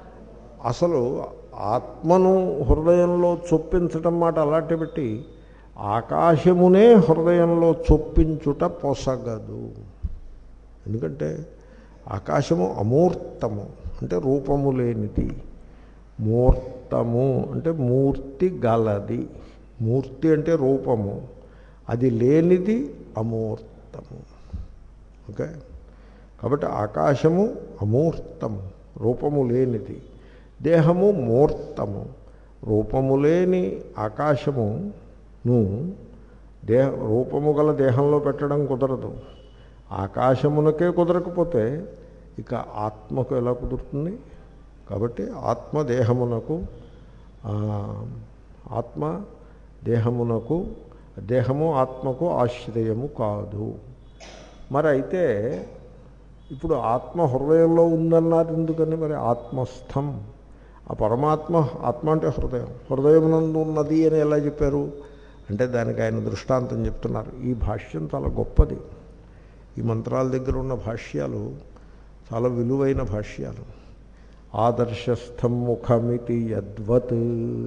అసలు ఆత్మను హృదయంలో చొప్పించటం మాట అలాంటి బట్టి ఆకాశమునే హృదయంలో చొప్పించుట పొసగదు. ఎందుకంటే ఆకాశము అమూర్తము అంటే రూపము లేనిది, మూర్తము అంటే మూర్తి గలది. మూర్తి అంటే రూపము, అది లేనిది అమూర్తము. ఓకే, కాబట్టి ఆకాశము అమూర్తము, రూపము లేనిది. దేహము మూర్తము, రూపము లేని ఆకాశమును దేహ రూపము గల దేహంలో పెట్టడం కుదరదు. ఆకాశమునకే కుదరకపోతే ఇక ఆత్మకు ఎలా కుదురుతుంది? కాబట్టి ఆత్మ దేహమునకు, ఆత్మ దేహమునకు, దేహము ఆత్మకు ఆశ్రయము కాదు. మరి అయితే ఇప్పుడు ఆత్మ హృదయంలో ఉందన్నారు ఎందుకని? మరి ఆత్మస్థం, ఆ పరమాత్మ, ఆత్మ అంటే హృదయం, హృదయమునందు ఉన్నది అని ఎలా చెప్పారు అంటే దానికి ఆయన దృష్టాంతం చెప్తున్నారు. ఈ భాష్యం చాలా గొప్పది. ఈ మంత్రాల దగ్గర ఉన్న భాష్యాలు చాలా విలువైన భాష్యాలు. ఆదర్శస్థం ముఖమితి యద్వత్.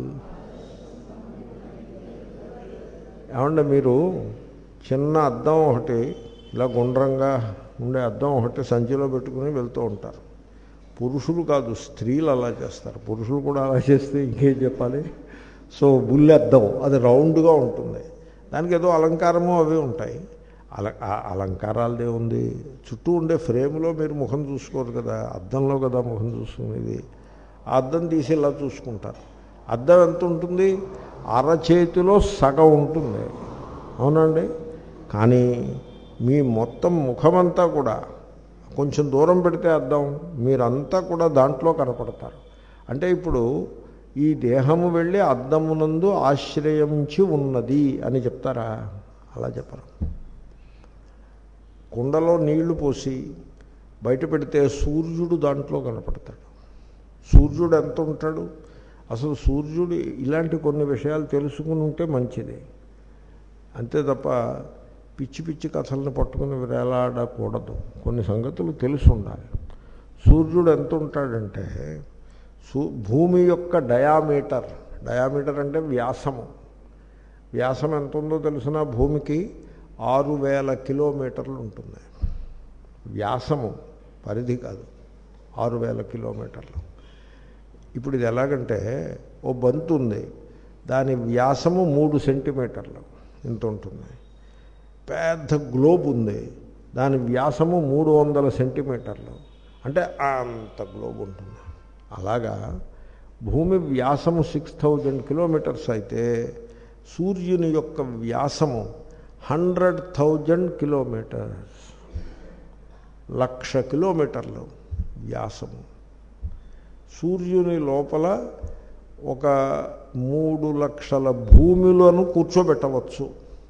ఏమంటే మీరు చిన్న అద్దం ఒకటి ఇలా గుండ్రంగా ఉండే అద్దం ఒకటి సంచిలో పెట్టుకుని వెళ్తూ ఉంటారు. పురుషులు కాదు, స్త్రీలు అలా చేస్తారు. పురుషులు కూడా అలా చేస్తే ఇంకేం చెప్పాలి. సో బుల్లి అద్దం, అది రౌండ్గా ఉంటుంది, దానికి ఏదో అలంకారము అవి ఉంటాయి. అల అలంకారాలదే ఉంది. చుట్టూ ఉండే ఫ్రేమ్లో మీరు ముఖం చూసుకోరు కదా, అద్దంలో కదా ముఖం చూసుకునేది. ఆ అద్దం తీసి ఇలా చూసుకుంటారు. అద్దం ఎంత ఉంటుంది? అరచేతిలో సగం ఉంటుంది, అవునండి. కానీ మీ మొత్తం ముఖమంతా కూడా కొంచెం దూరం పెడితే అద్దం, మీరంతా కూడా దాంట్లో కనపడతారు. అంటే ఇప్పుడు ఈ దేహము వెళ్ళి అద్దమునందు ఆశ్రయించి ఉన్నది అని చెప్తారా? అలా చెప్పరు. కుండలో నీళ్లు పోసి బయట పెడితే సూర్యుడు దాంట్లో కనపడతాడు. సూర్యుడు ఎంత ఉంటాడు? అసలు సూర్యుడు ఇలాంటి కొన్ని విషయాలు తెలుసుకుని ఉంటే మంచిది. అంతే తప్ప పిచ్చి పిచ్చి కథలను పట్టుకుని వేలాడకూడదు. కొన్ని సంగతులు తెలిసి ఉండాలి. సూర్యుడు ఎంత ఉంటాడంటే సూ భూమి యొక్క డయామీటర్, డయామీటర్ అంటే వ్యాసము, వ్యాసం ఎంత ఉందో తెలిసిన భూమికి ఆరు వేల కిలోమీటర్లు ఉంటుంది. వ్యాసము, పరిధి కాదు, ఆరు వేల కిలోమీటర్లు. ఇప్పుడు ఇది ఎలాగంటే ఓ బంతు ఉంది, దాని వ్యాసము మూడు సెంటీమీటర్లు ఇంత ఉంటుంది. పెద్ద గ్లోబ్ ఉంది, దాని వ్యాసము మూడు వందల సెంటీమీటర్లు, అంటే అంత గ్లోబ్ ఉంటుంది. అలాగా భూమి వ్యాసము సిక్స్ థౌజండ్ కిలోమీటర్స్ అయితే సూర్యుని యొక్క వ్యాసము హండ్రెడ్ థౌజండ్ కిలోమీటర్స్, లక్ష కిలోమీటర్లు వ్యాసము. సూర్యుని లోపల ఒక మూడు లక్షల భూములను కూర్చోబెట్టవచ్చు,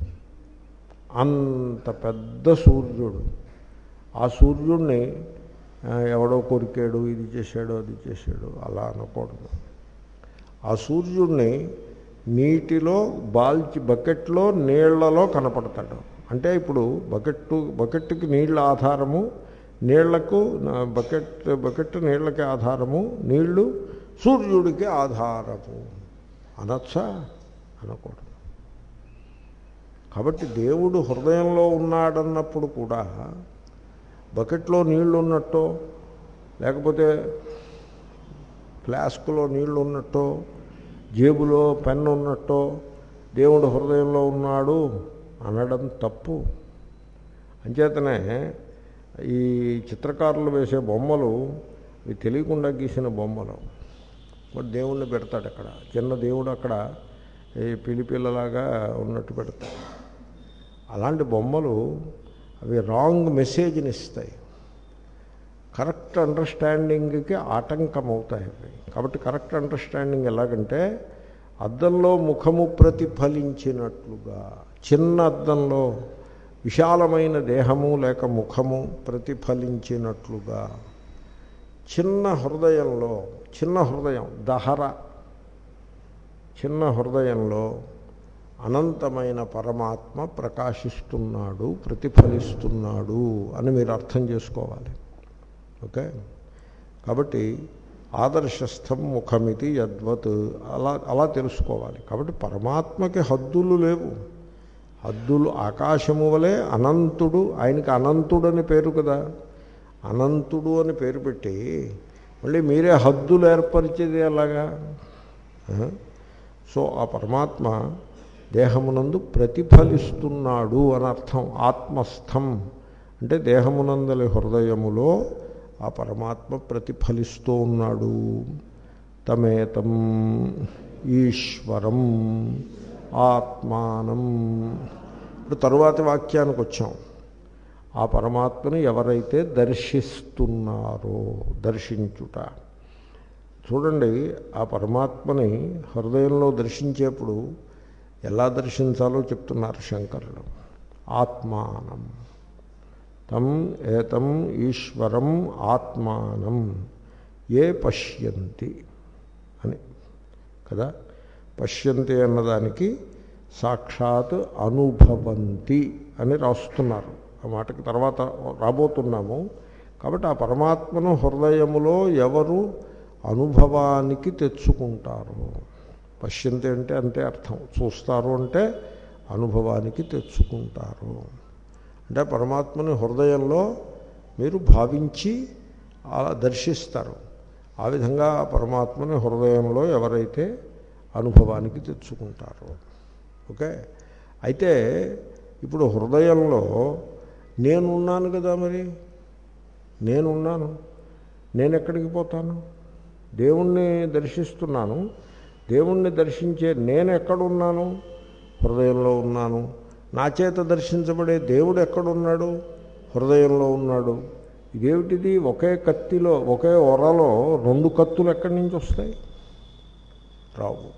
అంత పెద్ద సూర్యుడు. ఆ సూర్యుడిని ఎవడో కొరికాడు, ఇది చేశాడు, అది చేశాడు అలా అనకూడదు. ఆ సూర్యుడిని నీటిలో బాల్చి బకెట్లో నీళ్లలో కనపడతాడు. అంటే ఇప్పుడు బకెట్ బకెట్కి నీళ్ళ ఆధారము, నీళ్లకు బకెట్ బకెట్ నీళ్ళకి ఆధారము, నీళ్లు సూర్యుడికి ఆధారము అనొచ్చా? అనకూడదు. కాబట్టి దేవుడు హృదయంలో ఉన్నాడన్నప్పుడు కూడా బకెట్లో నీళ్లు ఉన్నట్టో లేకపోతే ఫ్లాస్క్లో నీళ్లు ఉన్నట్టో జేబులో పెన్ను ఉన్నట్టో దేవుడు హృదయంలో ఉన్నాడు అనడం తప్పు. అంచేతనే ఈ చిత్రకారులు వేసే బొమ్మలు ఇవి తెలియకుండా గీసిన బొమ్మలు. వాడు దేవుణ్ణి పెడతాడు అక్కడ, చిన్న దేవుడు అక్కడ ఈ పిలిపిల్లలాగా ఉన్నట్టు పెడతాడు. అలాంటి బొమ్మలు అవి రాంగ్ మెసేజ్ని ఇస్తాయి, కరెక్ట్ అండర్స్టాండింగ్కి ఆటంకం అవుతాయి అవి. కాబట్టి కరెక్ట్ అండర్స్టాండింగ్ ఎలాగంటే అద్దంలో ముఖము ప్రతిఫలించినట్లుగా, చిన్న అద్దంలో విశాలమైన దేహము లేక ముఖము ప్రతిఫలించినట్లుగా, చిన్న హృదయంలో, చిన్న హృదయం దహర, చిన్న హృదయంలో అనంతమైన పరమాత్మ ప్రకాశిస్తున్నాడు, ప్రతిఫలిస్తున్నాడు అని మీరు అర్థం చేసుకోవాలి. ఓకే, కాబట్టి ఆదర్శస్థం ముఖమితి యద్వత్, అలా అలా తెలుసుకోవాలి. కాబట్టి పరమాత్మకి హద్దులు లేవు. హద్దులు ఆకాశము వలె అనంతుడు, ఆయనకి అనంతుడు అని పేరు కదా, అనంతుడు అని పేరు పెట్టి మళ్ళీ మీరే హద్దులు ఏర్పరిచేది ఎలాగా? సో ఆ పరమాత్మ దేహమునందు ప్రతిఫలిస్తున్నాడు అని అర్థం. ఆత్మస్థం అంటే దేహమునందలి హృదయములో ఆ పరమాత్మ ప్రతిఫలిస్తూ ఉన్నాడు. తమేతం ఈశ్వరం ఆత్మానం. ఇప్పుడు తరువాతి వాక్యానికి వచ్చాం. ఆ పరమాత్మను ఎవరైతే దర్శిస్తున్నారో, దర్శించుట. చూడండి, ఆ పరమాత్మని హృదయంలో దర్శించేప్పుడు ఎలా దర్శించాలో చెప్తున్నారు శంకరులు. ఆత్మానం తం ఏతం ఈశ్వరం ఆత్మానం ఏ పశ్యంతి అని కదా. పశ్యంతి అన్నదానికి సాక్షాత్ అనుభవంతి అని రాస్తున్నారు. ఆ మాటకి తర్వాత రాబోతున్నాము. కాబట్టి ఆ పరమాత్మను హృదయములో ఎవరు అనుభవానికి తెచ్చుకుంటారు, పశ్యంతి అంటే అంతే అర్థం, చూస్తారు అంటే అనుభవానికి తెచ్చుకుంటారు. అంటే పరమాత్మని హృదయంలో మీరు భావించి అలా దర్శిస్తారు. ఆ విధంగా పరమాత్మని హృదయంలో ఎవరైతే అనుభవానికి తెచ్చుకుంటారో. ఓకే. అయితే ఇప్పుడు హృదయంలో నేనున్నాను కదా, మరి నేనున్నాను, నేను ఎక్కడికి పోతాను? దేవుణ్ణి దర్శిస్తున్నాను. దేవుణ్ణి దర్శించే నేను ఎక్కడున్నాను? హృదయంలో ఉన్నాను. నా చేత దర్శించబడే దేవుడు ఎక్కడున్నాడు? హృదయంలో ఉన్నాడు. ఇదేమిటిది? ఒకే కత్తిలో, ఒకే ఒరలో రెండు కత్తులు ఎక్కడి నుంచి వస్తాయి? రావు.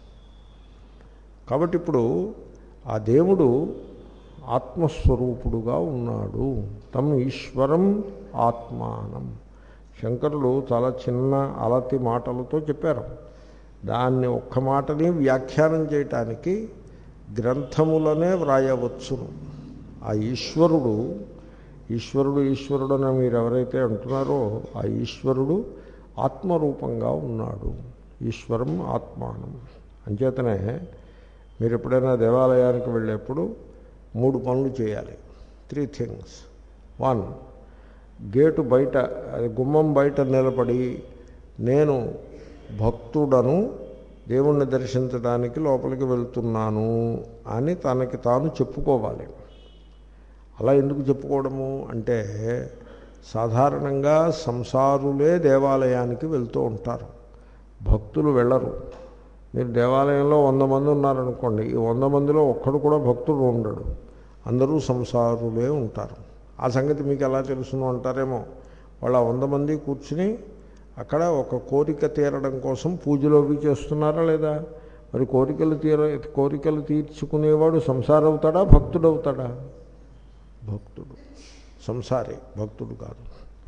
కాబట్టి ఇప్పుడు ఆ దేవుడు ఆత్మస్వరూపుడుగా ఉన్నాడు. తమ్ ఈశ్వరం ఆత్మానం. శంకరులు చాలా చిన్న అలతి మాటలతో చెప్పారు. దాన్ని ఒక్క మాటని వ్యాఖ్యానం చేయటానికి గ్రంథములనే వ్రాయవచ్చును. ఆ ఈశ్వరుడు ఈశ్వరుడు ఈశ్వరుడు అని మీరు ఎవరైతే అంటున్నారో ఆ ఈశ్వరుడు ఆత్మరూపంగా ఉన్నాడు. ఈశ్వరం ఆత్మానం. అంచేతనే మీరు ఎప్పుడైనా దేవాలయానికి వెళ్ళేప్పుడు మూడు పనులు చేయాలి. Three things. వన్, గేటు బయట, గుమ్మం బయట నిలబడి నేను భక్తుడను, దేవుణ్ణి దర్శించడానికి లోపలికి వెళ్తున్నాను అని తనకి తాను చెప్పుకోవాలి. అలా ఎందుకు చెప్పుకోవడము అంటే, సాధారణంగా సంసారులే దేవాలయానికి వెళ్తూ ఉంటారు, భక్తులు వెళ్ళరు. మీరు దేవాలయంలో వంద మంది ఉన్నారనుకోండి, ఈ వంద మందిలో ఒక్కడు కూడా భక్తుడు ఉండడు, అందరూ సంసారులే ఉంటారు. ఆ సంగతి మీకు ఎలా తెలుసును అంటారేమో. వాళ్ళు ఆ వంద మంది కూర్చుని అక్కడ ఒక కోరిక తీరడం కోసం పూజలు అవి చేస్తున్నారా లేదా? మరి కోరికలు తీర కోరికలు తీర్చుకునేవాడు సంసారం అవుతాడా, భక్తుడు అవుతాడా? భక్తుడు. సంసారి, భక్తుడు కాదు.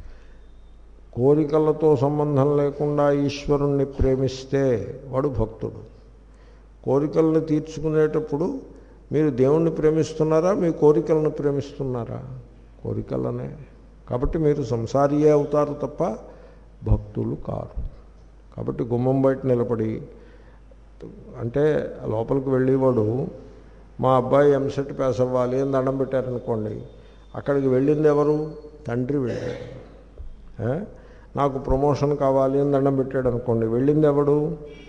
కోరికలతో సంబంధం లేకుండా ఈశ్వరుణ్ణి ప్రేమిస్తే వాడు భక్తుడు. కోరికలను తీర్చుకునేటప్పుడు మీరు దేవుణ్ణి ప్రేమిస్తున్నారా, మీ కోరికలను ప్రేమిస్తున్నారా? కోరికలనే. కాబట్టి మీరు సంసారియే అవుతారు తప్ప భక్తులు కారు. కాబట్టి గుమ్మం బయట నిలబడి, అంటే లోపలికి వెళ్ళేవాడు మా అబ్బాయి ఎంసెట్ పాస్ అవ్వాలి అని దండం పెట్టారనుకోండి, అక్కడికి వెళ్ళింది ఎవరు? తండ్రి వెళ్ళాడు. నాకు ప్రమోషన్ కావాలి అని దండం పెట్టాడు అనుకోండి, వెళ్ళింది ఎవడు?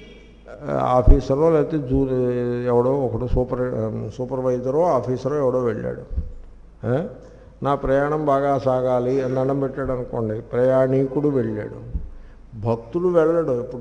ఆఫీసరో లేకపోతే జూ ఎవడో ఒకడు, సూపర్ సూపర్వైజరో ఆఫీసరో ఎవడో వెళ్ళాడు. నా ప్రయాణం బాగా సాగాలి అని దండం పెట్టాడు అనుకోండి, ప్రయాణికుడు వెళ్ళాడు. భక్తుడు వెళ్ళాడు. ఎప్పుడు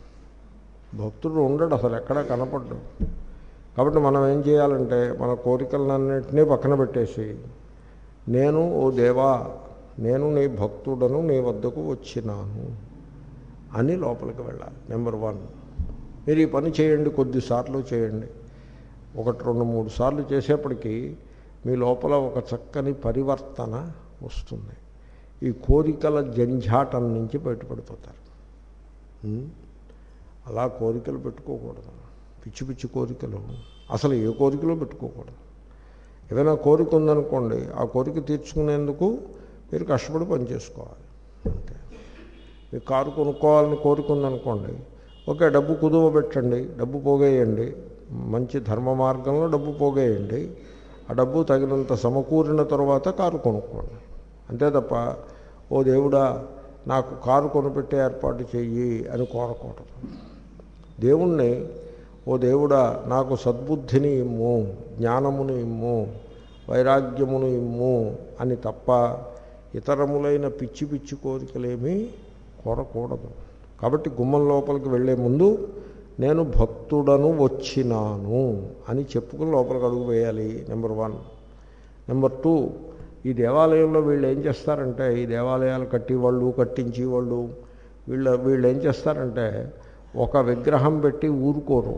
భక్తుడు ఉండడు, అసలు ఎక్కడా కనపడ్డు. కాబట్టి మనం ఏం చేయాలంటే, మన కోరికలన్నింటినీ పక్కన పెట్టేసి, నేను ఓ దేవా, నేను నీ భక్తుడను, నీ వద్దకు వచ్చినాను అని లోపలికి వెళ్ళాలి. Number one. మీరు ఈ పని చేయండి, కొద్దిసార్లు చేయండి. ఒకటి రెండు మూడు సార్లు చేసేప్పటికీ మీ లోపల ఒక చక్కని పరివర్తన వస్తుంది. ఈ కోరికల జంఝాటం నుంచి బయటపడిపోతారు. అలా కోరికలు పెట్టుకోకూడదు, పిచ్చి పిచ్చి కోరికలు. అసలు ఏ కోరికలు పెట్టుకోకూడదు. ఏదైనా కోరిక ఉందనుకోండి, ఆ కోరిక తీర్చుకునేందుకు మీరు కష్టపడి పనిచేసుకోవాలి అంతే. మీ కారు కొనుక్కోవాలని కోరుకుందనుకోండి, ఓకే డబ్బు కుదువ పెట్టండి, డబ్బు పోగేయండి, మంచి ధర్మ మార్గంలో డబ్బు పోగేయండి, ఆ డబ్బు తగినంత సమకూరిన తర్వాత కారు కొనుక్కోండి. అంతే తప్ప ఓ దేవుడా నాకు కారు కొనిపెట్టే ఏర్పాటు చెయ్యి అని కోరకూడదు. దేవుణ్ణి ఓ దేవుడా నాకు సద్బుద్ధిని ఇమ్ము, జ్ఞానమును ఇమ్ము, వైరాగ్యమును ఇమ్ము అని తప్ప ఇతరములైన పిచ్చి పిచ్చి కోరికలేమీ కోరకూడదు. కాబట్టి గుమ్మం లోపలికి వెళ్ళే ముందు నేను భక్తుడను వచ్చినాను అని చెప్పుకుని లోపలికి అడుగు వేయాలి. Number one. నెంబర్ టూ, ఈ దేవాలయంలో వీళ్ళు ఏం చేస్తారంటే, ఈ దేవాలయాలు కట్టేవాళ్ళు కట్టించేవాళ్ళు వీళ్ళ వీళ్ళు ఏం చేస్తారంటే ఒక విగ్రహం పెట్టి ఊరుకోరు.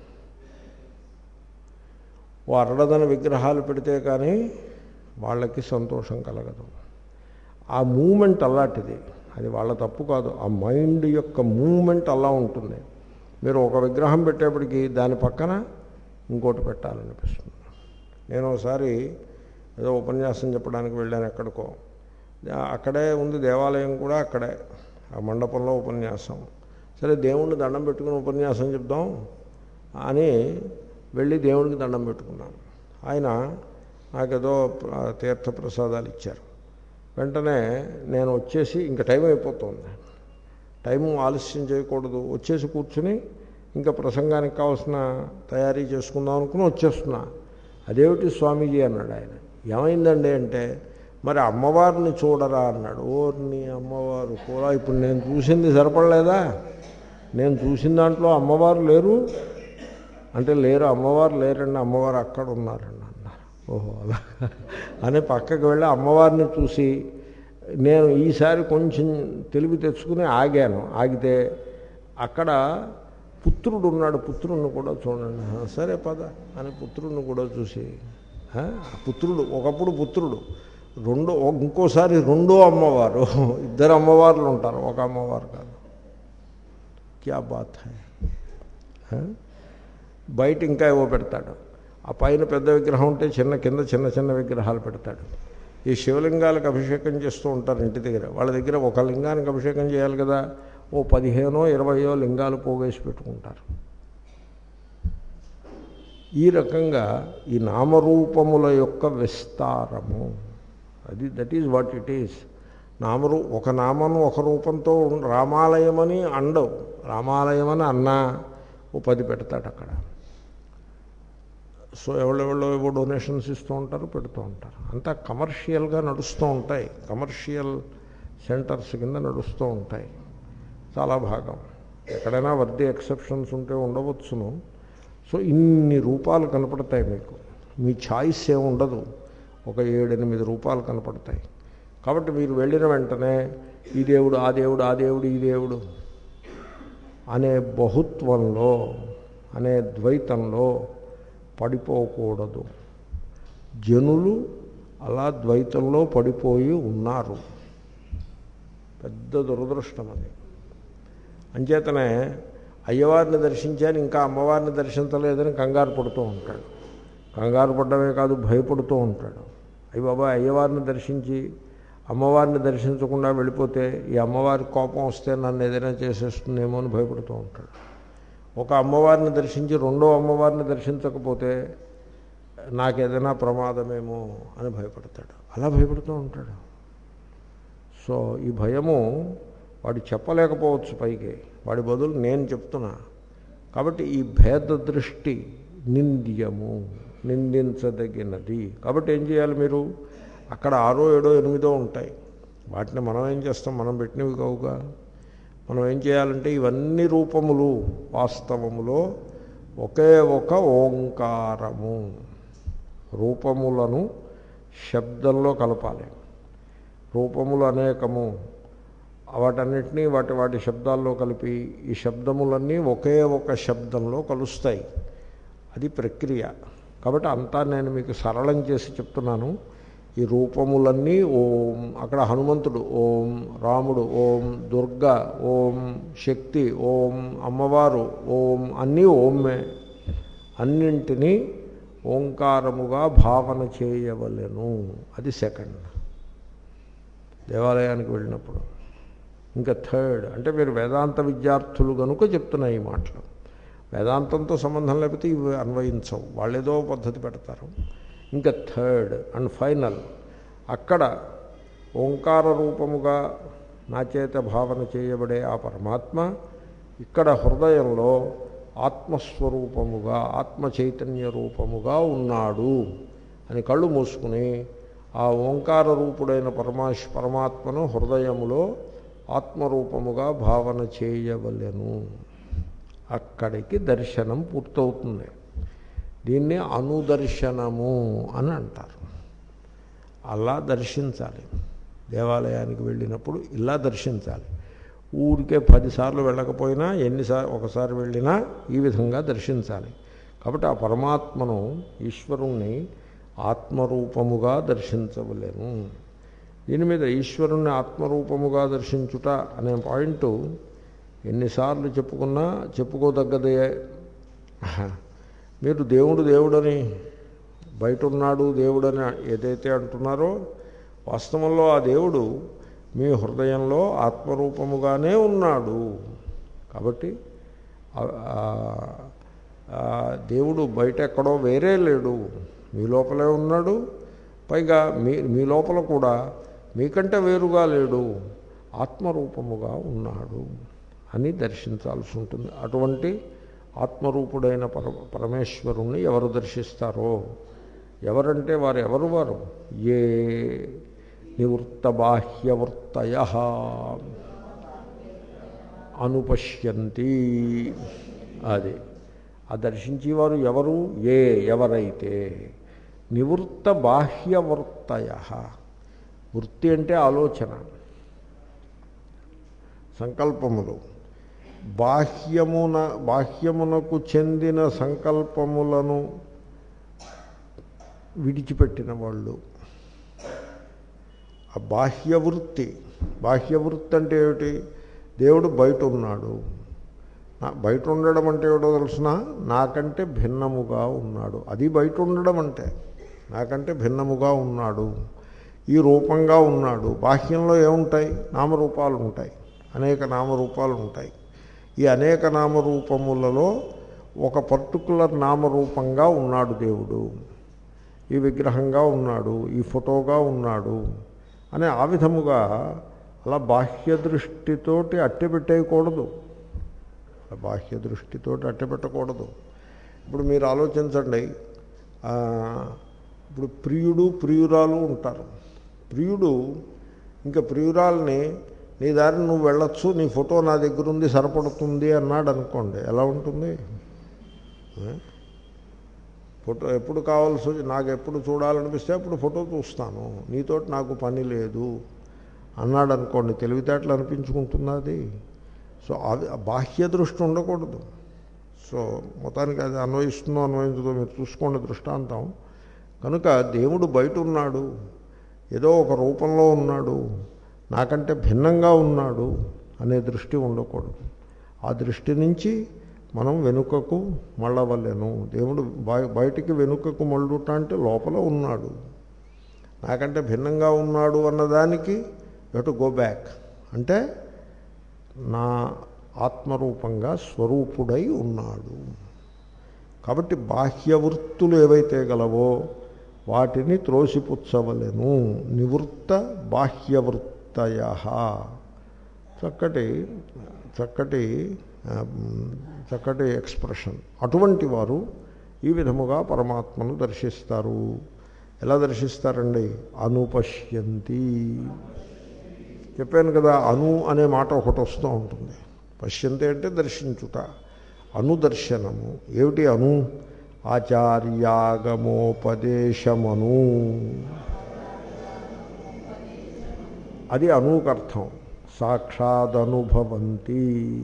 ఓ అరడదన విగ్రహాలు పెడితే కానీ వాళ్ళకి సంతోషం కలగదు. ఆ మూమెంట్ అలాంటిది, అది వాళ్ళ తప్పు కాదు, ఆ మైండ్ యొక్క మూమెంట్ అలా ఉంటుంది. మీరు ఒక విగ్రహం పెట్టేప్పటికీ దాని పక్కన ఇంకోటి పెట్టాలనిపిస్తుంది. నేను ఒకసారి ఏదో ఉపన్యాసం చెప్పడానికి వెళ్ళాను ఎక్కడికో, అక్కడే ఉంది దేవాలయం కూడా, అక్కడే ఆ మండపంలో ఉపన్యాసం. సరే దేవుణ్ణి దండం పెట్టుకుని ఉపన్యాసం చెప్దాం అని వెళ్ళి దేవుడికి దండం పెట్టుకున్నాను. ఆయన నాకేదో తీర్థప్రసాదాలు ఇచ్చారు. వెంటనే నేను వచ్చేసి ఇంకా టైం అయిపోతుంది, టైము ఆలస్యం చేయకూడదు, వచ్చేసి కూర్చుని ఇంకా ప్రసంగానికి కావాల్సిన తయారీ చేసుకుందాం అనుకుని వచ్చేస్తున్నా. అదేమిటి స్వామీజీ అన్నాడు ఆయన. ఏమైందండి అంటే, మరి అమ్మవారిని చూడరా అన్నాడు. ఓర్ని అమ్మవారు కూడా ఇప్పుడు నేను చూసింది సరిపడలేదా, నేను చూసిన దాంట్లో అమ్మవారు లేరు అంటే, లేరు అమ్మవారు లేరండి, అమ్మవారు అక్కడ ఉన్నారండి అన్నారు. ఓహో అలా అని పక్కకి వెళ్ళి అమ్మవారిని చూసి నేను ఈసారి కొంచెం తెలివి తెచ్చుకుని ఆగాను. ఆగితే అక్కడ పుత్రుడు ఉన్నాడు, పుత్రుడిని కూడా చూడండి. సరే పద అని పుత్రుడిని కూడా చూసి, పుత్రుడు ఒకప్పుడు పుత్రుడు, రెండో ఇంకోసారి రెండో అమ్మవారు, ఇద్దరు అమ్మవార్లు ఉంటారు, ఒక అమ్మవారు కాదు. క్యా బాత్ హై. బయట ఇంకా ఏవో పెడతాడు, ఆ పైన పెద్ద విగ్రహం ఉంటే చిన్న కింద చిన్న చిన్న విగ్రహాలు పెడతాడు. ఈ శివలింగాలకు అభిషేకం చేస్తూ ఉంటారు ఇంటి దగ్గర, వాళ్ళ దగ్గర ఒక లింగానికి అభిషేకం చేయాలి కదా, ఓ పదిహేనో ఇరవయో లింగాలు పోగేసి పెట్టుకుంటారు. ఈ రకంగా ఈ నామరూపముల యొక్క విస్తారము, అది that is what it is. నామరూ ఒక నామను ఒక రూపంతో రామాలయమని అండవు, రామాలయమని అన్నా ఓ పది పెడతాడు అక్కడ. సో ఎవరెవరో ఏవో డొనేషన్స్ ఇస్తూ ఉంటారు, పెడుతూ ఉంటారు. అంతా కమర్షియల్గా నడుస్తూ ఉంటాయి, కమర్షియల్ సెంటర్స్ కింద నడుస్తూ ఉంటాయి చాలా భాగం. ఎక్కడైనా వర్ది ఎక్సెప్షన్స్ ఉంటే ఉండవచ్చును. సో ఇన్ని రూపాలు కనపడతాయి మీకు, మీ ఛాయిస్ ఏమి ఉండదు, ఒక ఏడెనిమిది రూపాలు కనపడతాయి. కాబట్టి మీరు వెళ్ళిన వెంటనే ఈ దేవుడు ఆ దేవుడు ఆ దేవుడు ఈ దేవుడు అనే బహుత్వంలో అనే ద్వైతంలో పడిపోకూడదు. జనులు అలా ద్వైతంలో పడిపోయి ఉన్నారు, పెద్ద దురదృష్టం అది. అంచేతనే అయ్యవారిని దర్శించాను ఇంకా అమ్మవారిని దర్శించలేదని కంగారు పడుతూ ఉంటాడు. కంగారు పడ్డమే కాదు, భయపడుతూ ఉంటాడు. అయ్య బాబా అయ్యవారిని దర్శించి అమ్మవారిని దర్శించకుండా వెళ్ళిపోతే ఈ అమ్మవారి కోపం వస్తే నన్ను ఏదైనా చేసేస్తుందేమో అని భయపడుతూ ఉంటాడు. ఒక అమ్మవారిని దర్శించి రెండో అమ్మవారిని దర్శించకపోతే నాకేదైనా ప్రమాదమేమో అని భయపడతాడు, అలా భయపడుతూ ఉంటాడు. సో ఈ భయము వాడు చెప్పలేకపోవచ్చు పైకి, వాడి బదులు నేను చెప్తున్నా. కాబట్టి ఈ భేద దృష్టి నింద్యము, నిందించదగినది. కాబట్టి ఏం చేయాలి మీరు, అక్కడ ఆరో ఏడో ఎనిమిదో ఉంటాయి, వాటిని మనం ఏం చేస్తాం, మనం పెట్టినవి కావుగా. మనం ఏం చేయాలంటే ఇవన్నీ రూపములు వాస్తవములో ఒకే ఒక ఓంకారము, రూపములను శబ్దంలో కలపాలి. రూపములు అనేకము, వాటన్నిటినీ వాటి వాటి శబ్దాల్లో కలిపి ఈ శబ్దములన్నీ ఒకే ఒక శబ్దంలో కలుస్తాయి. అది ప్రక్రియ. కాబట్టి అంతా నేను మీకు సరళం చేసి చెప్తున్నాను. ఈ రూపములన్నీ ఓం, అక్కడ హనుమంతుడు ఓం, రాముడు ఓం, దుర్గా ఓం, శక్తి ఓం, అమ్మవారు ఓం, అన్నీ ఓమే. అన్నింటినీ ఓంకారముగా భావన చేయవలెను. అది సెకండ్. దేవాలయానికి వెళ్ళినప్పుడు ఇంకా థర్డ్ అంటే మీరు వేదాంత విద్యార్థులు కనుక చెప్తున్నాయి ఈ మాటలు. వేదాంతంతో సంబంధం లేకపోతే ఇవి అన్వయించవు, వాళ్ళేదో పద్ధతి పెడతారు. ఇంకా థర్డ్ అండ్ ఫైనల్, అక్కడ ఓంకార రూపముగా నా చేత భావన చేయబడే ఆ పరమాత్మ ఇక్కడ హృదయంలో ఆత్మస్వరూపముగా ఆత్మ చైతన్య రూపముగా ఉన్నాడు అని కళ్ళు మూసుకుని ఆ ఓంకార రూపుడైన పరమాశ్ పరమాత్మను హృదయములో ఆత్మరూపముగా భావన చేయవలెను. అక్కడికి దర్శనం పూర్తవుతుంది. దీన్ని అనుదర్శనము అని అంటారు. అలా దర్శించాలి. దేవాలయానికి వెళ్ళినప్పుడు ఇలా దర్శించాలి. ఊరికే పదిసార్లు వెళ్ళకపోయినా ఎన్నిసార్లు ఒకసారి వెళ్ళినా ఈ విధంగా దర్శించాలి. కాబట్టి ఆ పరమాత్మను ఈశ్వరుణ్ణి ఆత్మరూపముగా దర్శించవలేను. దీని మీద ఈశ్వరుణ్ణి ఆత్మరూపముగా దర్శించుట అనే పాయింట్ ఎన్నిసార్లు చెప్పుకున్నా చెప్పుకోదగ్గదే. మీరు దేవుడు దేవుడని బయట ఉన్నాడు దేవుడని ఏదైతే అంటున్నారో వాస్తవంలో ఆ దేవుడు మీ హృదయంలో ఆత్మరూపముగానే ఉన్నాడు. కాబట్టి దేవుడు బయట ఎక్కడో వేరే లేడు, మీ లోపలే ఉన్నాడు. పైగా మీ మీ లోపల కూడా మీకంటే వేరుగా లేడు, ఆత్మరూపముగా ఉన్నాడు అని దర్శించాల్సి ఉంటుంది. అటువంటి ఆత్మరూపుడైన పర పరమేశ్వరుణ్ణి ఎవరు దర్శిస్తారో, ఎవరంటే వారు ఎవరు వారు ఏ నివృత్త బాహ్యవృత్తయ అనుపశ్యంతి. అది ఆ దర్శించేవారు ఎవరు? ఏ ఎవరైతే నివృత్త బాహ్యవృత్తయ. వృత్తి అంటే ఆలోచన, సంకల్పములు. బాహ్యమున బాహ్యమునకు చెందిన సంకల్పములను విడిచిపెట్టిన వాళ్ళు. ఆ బాహ్యవృత్తి, బాహ్యవృత్తి అంటే ఏమిటి? దేవుడు బయట ఉన్నాడు. బయట ఉండడం అంటే ఏమిటో తెలుసిన? నాకంటే భిన్నముగా ఉన్నాడు. అది బయట ఉండడం అంటే నాకంటే భిన్నముగా ఉన్నాడు, ఈ రూపంగా ఉన్నాడు. బాహ్యంలో ఏముంటాయి? నామరూపాలు ఉంటాయి, అనేక నామరూపాలు ఉంటాయి. ఈ అనేక నామరూపములలో ఒక పర్టికులర్ నామరూపంగా ఉన్నాడు దేవుడు. ఈ విగ్రహంగా ఉన్నాడు, ఈ ఫోటోగా ఉన్నాడు అని ఆ విధముగా అలా బాహ్య దృష్టితోటి అట్టెపెట్టేయకూడదు. బాహ్య దృష్టితోటి అట్టెపెట్టకూడదు. ఇప్పుడు మీరు ఆలోచించండి, ఇప్పుడు ప్రియుడు ప్రియురాలు ఉంటారు. ప్రియుడు ఇంకా ప్రియురాల్ని నీ దారిని నువ్వు వెళ్ళొచ్చు, నీ ఫోటో నా దగ్గర ఉంది సరిపడుతుంది అన్నాడు అనుకోండి, ఎలా ఉంటుంది? ఫోటో ఎప్పుడు కావాల్సి నాకు ఎప్పుడు చూడాలనిపిస్తే అప్పుడు ఫోటో చూస్తాను, నీతోటి నాకు పని లేదు అన్నాడు అనుకోండి, తెలివితేటలు అనిపించుకుంటుంది అది. సో అది బాహ్య దృష్టి ఉండకూడదు. సో మొత్తానికి అది అన్వయిస్తుందో అన్వయించదో మీరు చూసుకోండి దృష్టాంతం. కనుక దేవుడు బయట ఉన్నాడు, ఏదో ఒక రూపంలో ఉన్నాడు, నాకంటే భిన్నంగా ఉన్నాడు అనే దృష్టి ఉండకూడదు. ఆ దృష్టి నుంచి మనం వెనుకకు మళ్ళవలేను. దేవుడు బయటికి వెనుకకు మళ్ళుట అంటే లోపల ఉన్నాడు. నాకంటే భిన్నంగా ఉన్నాడు అన్నదానికి యు టు గో బ్యాక్, అంటే నా ఆత్మరూపంగా స్వరూపుడై ఉన్నాడు. కాబట్టి బాహ్యవృత్తులు ఏవైతే గలవో వాటిని త్రోసిపుచ్చవలెను. నివృత్త బాహ్యవృత్తయ. చక్కటి చక్కటి చక్కటి ఎక్స్ప్రెషన్. అటువంటి వారు ఈ విధముగా పరమాత్మను దర్శిస్తారు. ఎలా దర్శిస్తారండి? అనుపశ్యంతి. చెప్పాను కదా, అను అనే మాట ఒకటి వస్తూ ఉంటుంది. పశ్యంతి అంటే దర్శించుట, అనుదర్శనము. ఏమిటి అను? ఆచార్యాగమోపదేశమను. అది అనూకర్థం. సాక్షాదనుభవంతి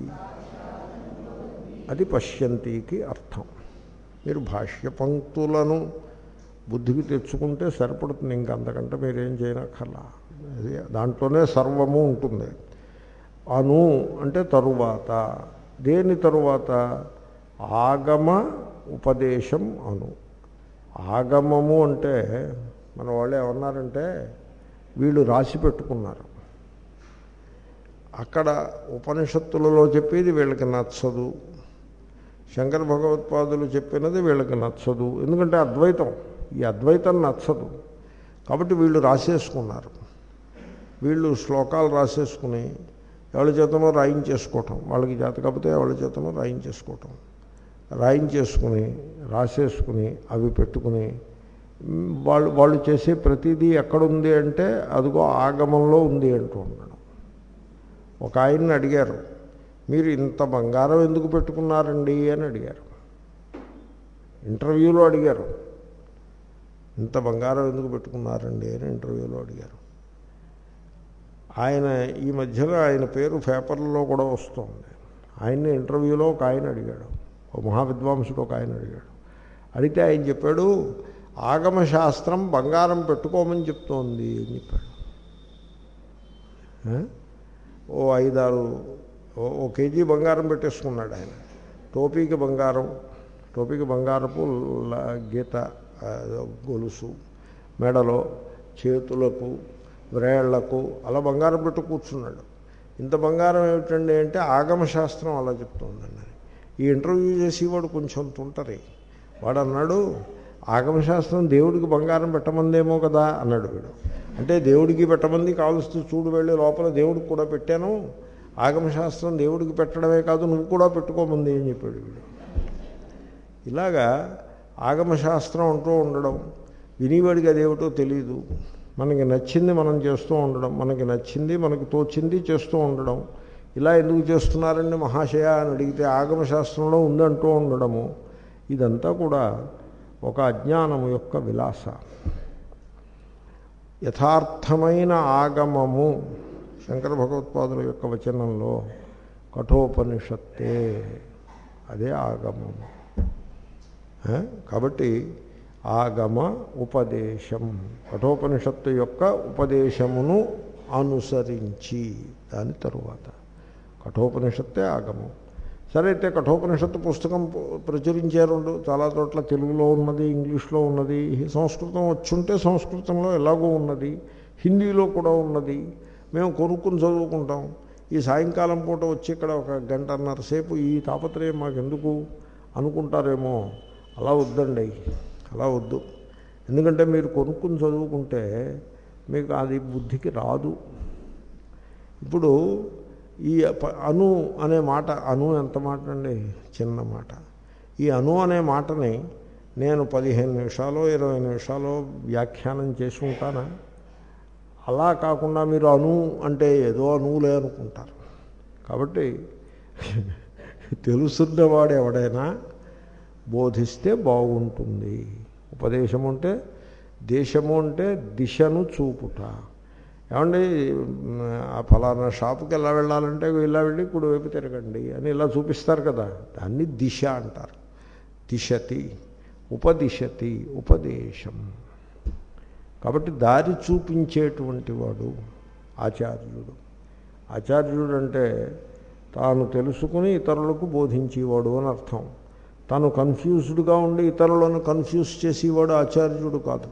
అది పశ్యంతికి అర్థం. మీరు భాష్య పంక్తులను బుద్ధికి తెచ్చుకుంటే సరిపడుతుంది, ఇంక అంతకంటే మీరేం చేయనక్కర్లా. అది దాంట్లోనే సర్వము ఉంటుంది. అను అంటే తరువాత. దేని తరువాత? ఆగమ ఉపదేశం అను. ఆగమము అంటే మన వాళ్ళు ఏమన్నారంటే వీళ్ళు రాసి పెట్టుకున్నారు. అక్కడ ఉపనిషత్తులలో చెప్పేది వీళ్ళకి నచ్చదు, శంకర భగవత్పాదులు చెప్పినది వీళ్ళకి నచ్చదు. ఎందుకంటే అద్వైతం, ఈ అద్వైతం నచ్చదు. కాబట్టి వీళ్ళు రాసేసుకున్నారు. వీళ్ళు శ్లోకాలు రాసేసుకుని ఎవరి చేతనో రాయించేసుకోవటం, వాళ్ళకి చేత కాకపోతే ఎవరి చేతనో రాయించేసుకోవటం, రాయించేసుకుని రాసేసుకుని అవి పెట్టుకుని వాళ్ళు వాళ్ళు చేసే ప్రతిదీ ఎక్కడుంది అంటే అదిగో ఆగమంలో ఉంది అంటూ ఉన్నాడు. ఒక ఆయన్ని అడిగారు, మీరు ఇంత బంగారం ఎందుకు పెట్టుకున్నారండి అని అడిగారు. ఇంటర్వ్యూలో అడిగారు, ఇంత బంగారం ఎందుకు పెట్టుకున్నారండి అని ఇంటర్వ్యూలో అడిగారు. ఆయన ఈ మధ్యలో ఆయన పేరు పేపర్లలో కూడా వస్తుంది. ఆయన్ని ఇంటర్వ్యూలో ఒక ఆయన అడిగాడు, ఒక మహావిద్వాంసుడు ఒక ఆయన అడిగాడు. అడిగితే ఆయన చెప్పాడు, ఆగమశాస్త్రం బంగారం పెట్టుకోమని చెప్తోంది అని చెప్పాడు. ఓ ఐదారు ఓ కేజీ బంగారం పెట్టేసుకున్నాడు ఆయన. టోపీకి బంగారం, టోపీకి బంగారపు గీత గొలుసు, మెడలో చేతులకు వ్రేళ్లకు అలా బంగారం పెట్టు కూర్చున్నాడు. ఇంత బంగారం ఏమిటండి అంటే ఆగమశాస్త్రం అలా చెప్తుందండి. ఈ ఇంటర్వ్యూ చేసేవాడు కొంచెం తుంటరి. వాడు అన్నాడు, ఆగమశాస్త్రం దేవుడికి బంగారం పెట్టమందేమో కదా అన్నాడు వీడు. అంటే దేవుడికి పెట్టమంది, కావలసి చూడు వెళ్ళి లోపల దేవుడికి కూడా పెట్టాను, ఆగమశాస్త్రం దేవుడికి పెట్టడమే కాదు నువ్వు కూడా పెట్టుకోమంది అని చెప్పాడు వీడు. ఇలాగా ఆగమశాస్త్రం అంటూ ఉండడం, వినివాడికి అదేమిటో తెలీదు. మనకి నచ్చింది మనం చేస్తూ ఉండడం, మనకి నచ్చింది మనకి తోచింది చేస్తూ ఉండడం. ఇలా ఎందుకు చేస్తున్నారండి మహాశయ అని అడిగితే ఆగమశాస్త్రంలో ఉందంటూ ఉండడము, ఇదంతా కూడా ఒక అజ్ఞానము యొక్క విలాస. యథార్థమైన ఆగమము శంకర భగవత్పాదుల యొక్క వచనంలో కఠోపనిషత్తే, అదే ఆగమము. కాబట్టి ఆగమ ఉపదేశం, కఠోపనిషత్తు యొక్క ఉపదేశమును అనుసరించి దాని తరువాత కఠోపనిషత్తే ఆగమం. సరే, అయితే కఠోపనిషత్తు పుస్తకం ప్రచురించారు, చాలా చోట్ల తెలుగులో ఉన్నది, ఇంగ్లీష్లో ఉన్నది, సంస్కృతం వచ్చుంటే సంస్కృతంలో ఎలాగో ఉన్నది, హిందీలో కూడా ఉన్నది. మేము కొనుక్కుని చదువుకుంటాం. ఈ సాయంకాలం పూట వచ్చి ఇక్కడ ఒక గంటన్నర సేపు ఈ తాపత్రయం మాకెందుకు అనుకుంటారేమో. అలా వద్దండి, అలా వద్దు. ఎందుకంటే మీరు కొనుక్కుని చదువుకుంటే మీకు అది బుద్ధికి రాదు. ఇప్పుడు ఈ అణు అనే మాట, అణు ఎంత మాట అండి, చిన్న మాట. ఈ అణు అనే మాటని నేను పదిహేను నిమిషాలు ఇరవై నిమిషాలు వ్యాఖ్యానం చేసి ఉంటానా? అలా కాకుండా మీరు అణు అంటే ఏదో అణువులే అనుకుంటారు. కాబట్టి తెలుసున్నవాడు ఎవడైనా బోధిస్తే బాగుంటుంది. ఉపదేశము అంటే, దేశము అంటే దిశను చూపుట. ఏమండి ఆ ఫలానా షాపుకి ఎలా వెళ్ళాలంటే ఇలా వెళ్ళి కుడివైపు తిరగండి అని ఇలా చూపిస్తారు కదా, దాన్ని దిశ అంటారు. దిశతి, ఉపదిశతి, ఉపదేశం. కాబట్టి దారి చూపించేటువంటి వాడు ఆచార్యుడు. ఆచార్యుడు అంటే తాను తెలుసుకుని ఇతరులకు బోధించేవాడు అని అర్థం. తాను కన్ఫ్యూజ్డ్గా ఉండి ఇతరులను కన్ఫ్యూజ్ చేసేవాడు ఆచార్యుడు కాదు.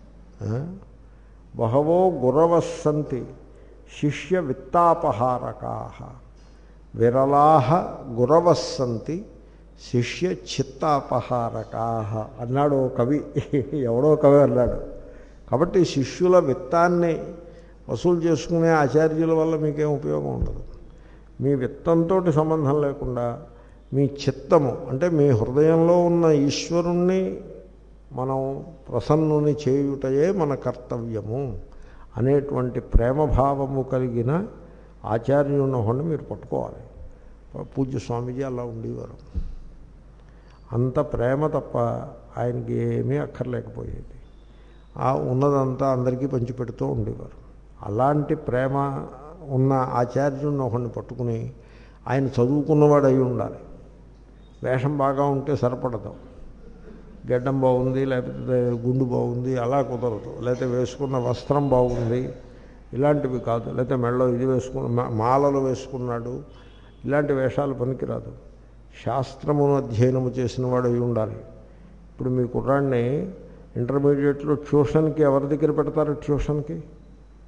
బహవో గురవస్సంతి శిష్య విత్తాపహారకా విరలాహ గురవస్సంతి శిష్య చిత్తాపహారకా అన్నాడు కవి. ఎవడో కవి అన్నాడు. కాబట్టి శిష్యుల విత్తాన్ని వసూలు చేసుకునే ఆచార్యుల వల్ల మీకేం ఉపయోగం ఉండదు. మీ విత్తంతో సంబంధం లేకుండా మీ చిత్తము అంటే మీ హృదయంలో ఉన్న ఈశ్వరుణ్ణి మనం ప్రసన్నుని చేయుటయే మన కర్తవ్యము అనేటువంటి ప్రేమభావము కలిగిన ఆచార్యుని ఒకడిని మీరు పట్టుకోవాలి. పూజ్య స్వామీజీ అలా ఉండేవారు. అంత ప్రేమ తప్ప ఆయనకి ఏమీ అక్కర్లేకపోయేది. ఆ ఉన్నదంతా అందరికీ పంచిపెడుతూ ఉండేవారు. అలాంటి ప్రేమ ఉన్న ఆచార్యుని ఒకడిని పట్టుకుని, ఆయన చదువుకున్నవాడు అయి ఉండాలి. వేషం బాగా ఉంటే సరిపడదు. గడ్డం బాగుంది, లేకపోతే గుండు బాగుంది అలా కుదరదు. లేకపోతే వేసుకున్న వస్త్రం బాగుంది, ఇలాంటివి కాదు. లేకపోతే మెడలో ఇది వేసుకున్న మాలలు వేసుకున్నాడు, ఇలాంటి వేషాలు పనికిరాదు. శాస్త్రమును అధ్యయనము చేసిన వాడు అయి ఉండాలి. ఇప్పుడు మీ కుర్రాడిని ఇంటర్మీడియట్లో ట్యూషన్కి ఎవరి దగ్గర పెడతారు? ట్యూషన్కి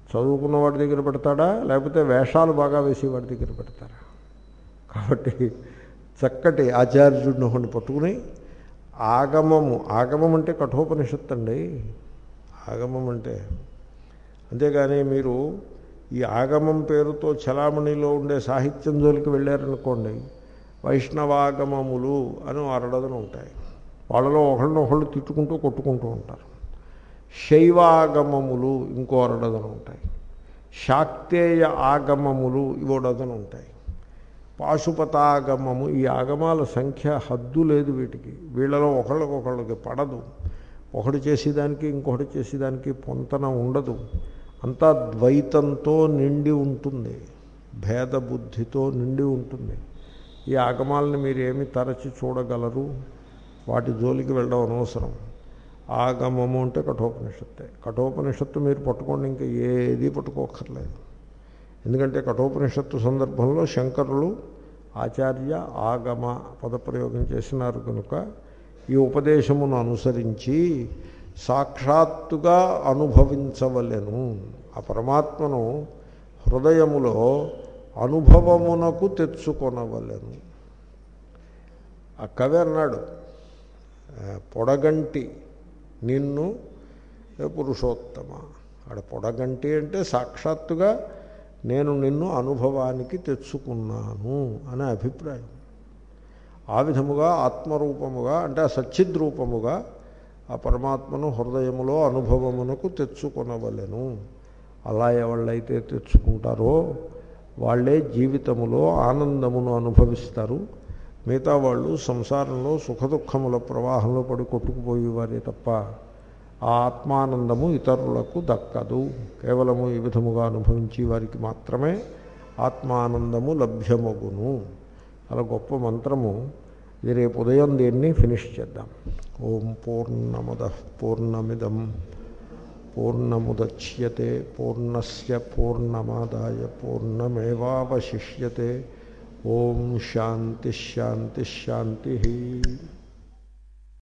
చదువుకున్న వాడి దగ్గర పెడతాడా లేకపోతే వేషాలు బాగా వేసి వాడి దగ్గర పెడతారా? కాబట్టి చక్కటి ఆచార్యుడిని ఒకటి పట్టుకుని ఆగమము, ఆగమం అంటే కఠోపనిషత్తు అండి. ఆగమం అంటే అంతేగాని మీరు ఈ ఆగమం పేరుతో చలామణిలో ఉండే సాహిత్యం జోలికి వెళ్ళారనుకోండి, వైష్ణవాగమములు అని అరడదను ఉంటాయి. వాళ్ళలో ఒకళ్ళని ఒకళ్ళు తిట్టుకుంటూ కొట్టుకుంటూ ఉంటారు. శైవాగమములు ఇంకో అరడదను ఉంటాయి. శాక్తేయ ఆగమములు ఇవో డజను ఉంటాయి. పాశుపతాగమము, ఈ ఆగమాల సంఖ్య హద్దు లేదు వీటికి. వీళ్ళలో ఒకళ్ళకొకళ్ళకి పడదు. ఒకటి చేసేదానికి ఇంకొకటి చేసేదానికి పొంతన ఉండదు. అంతా ద్వైతంతో నిండి ఉంటుంది, భేద బుద్ధితో నిండి ఉంటుంది. ఈ ఆగమాలని మీరు ఏమి తరచి చూడగలరు? వాటి జోలికి వెళ్ళడం అనవసరం. ఆగమము అంటే కఠోపనిషత్తే. కఠోపనిషత్తు మీరు పట్టుకోండి, ఇంకా ఏది పట్టుకోక్కర్లేదు. ఎందుకంటే కఠోపనిషత్తు సందర్భంలో శంకరులు ఆచార్య ఆగమ పదప్రయోగం చేసినారు కనుక ఈ ఉపదేశమును అనుసరించి సాక్షాత్తుగా అనుభవించవలెను. ఆ పరమాత్మను హృదయములో అనుభవమునకు తెచ్చుకొనవలెను. ఆ కవి అన్నాడు, పొడగంటి నిన్ను పురుషోత్తమ. ఆడ పొడగంటి అంటే సాక్షాత్తుగా నేను నిన్ను అనుభవానికి తెచ్చుకున్నాను అనే అభిప్రాయం. ఆ విధముగా ఆత్మరూపముగా అంటే ఆ సచ్చిద్రూపముగా ఆ పరమాత్మను హృదయములో అనుభవమునకు తెచ్చుకొనవలెను. అలా ఎవళ్ళైతే తెచ్చుకుంటారో వాళ్ళే జీవితములో ఆనందమును అనుభవిస్తారు. మిగతా వాళ్ళు సంసారంలో సుఖదుఖముల ప్రవాహంలో పడి కొట్టుకుపోయేవారే తప్ప ఆ ఆత్మానందము ఇతరులకు దక్కదు. కేవలము ఈ విధముగా అనుభవించి వారికి మాత్రమే ఆత్మానందము లభ్యమగును. అలా గొప్ప మంత్రము ఇది. రేపు ఉదయం దీన్ని ఫినిష్ చేద్దాం. ఓం పూర్ణమదః పూర్ణమిదం పూర్ణముదచ్యతే పూర్ణస్య పూర్ణమాదాయ పూర్ణమేవావశిష్యతే. ఓం శాంతి శాంతి శాంతి.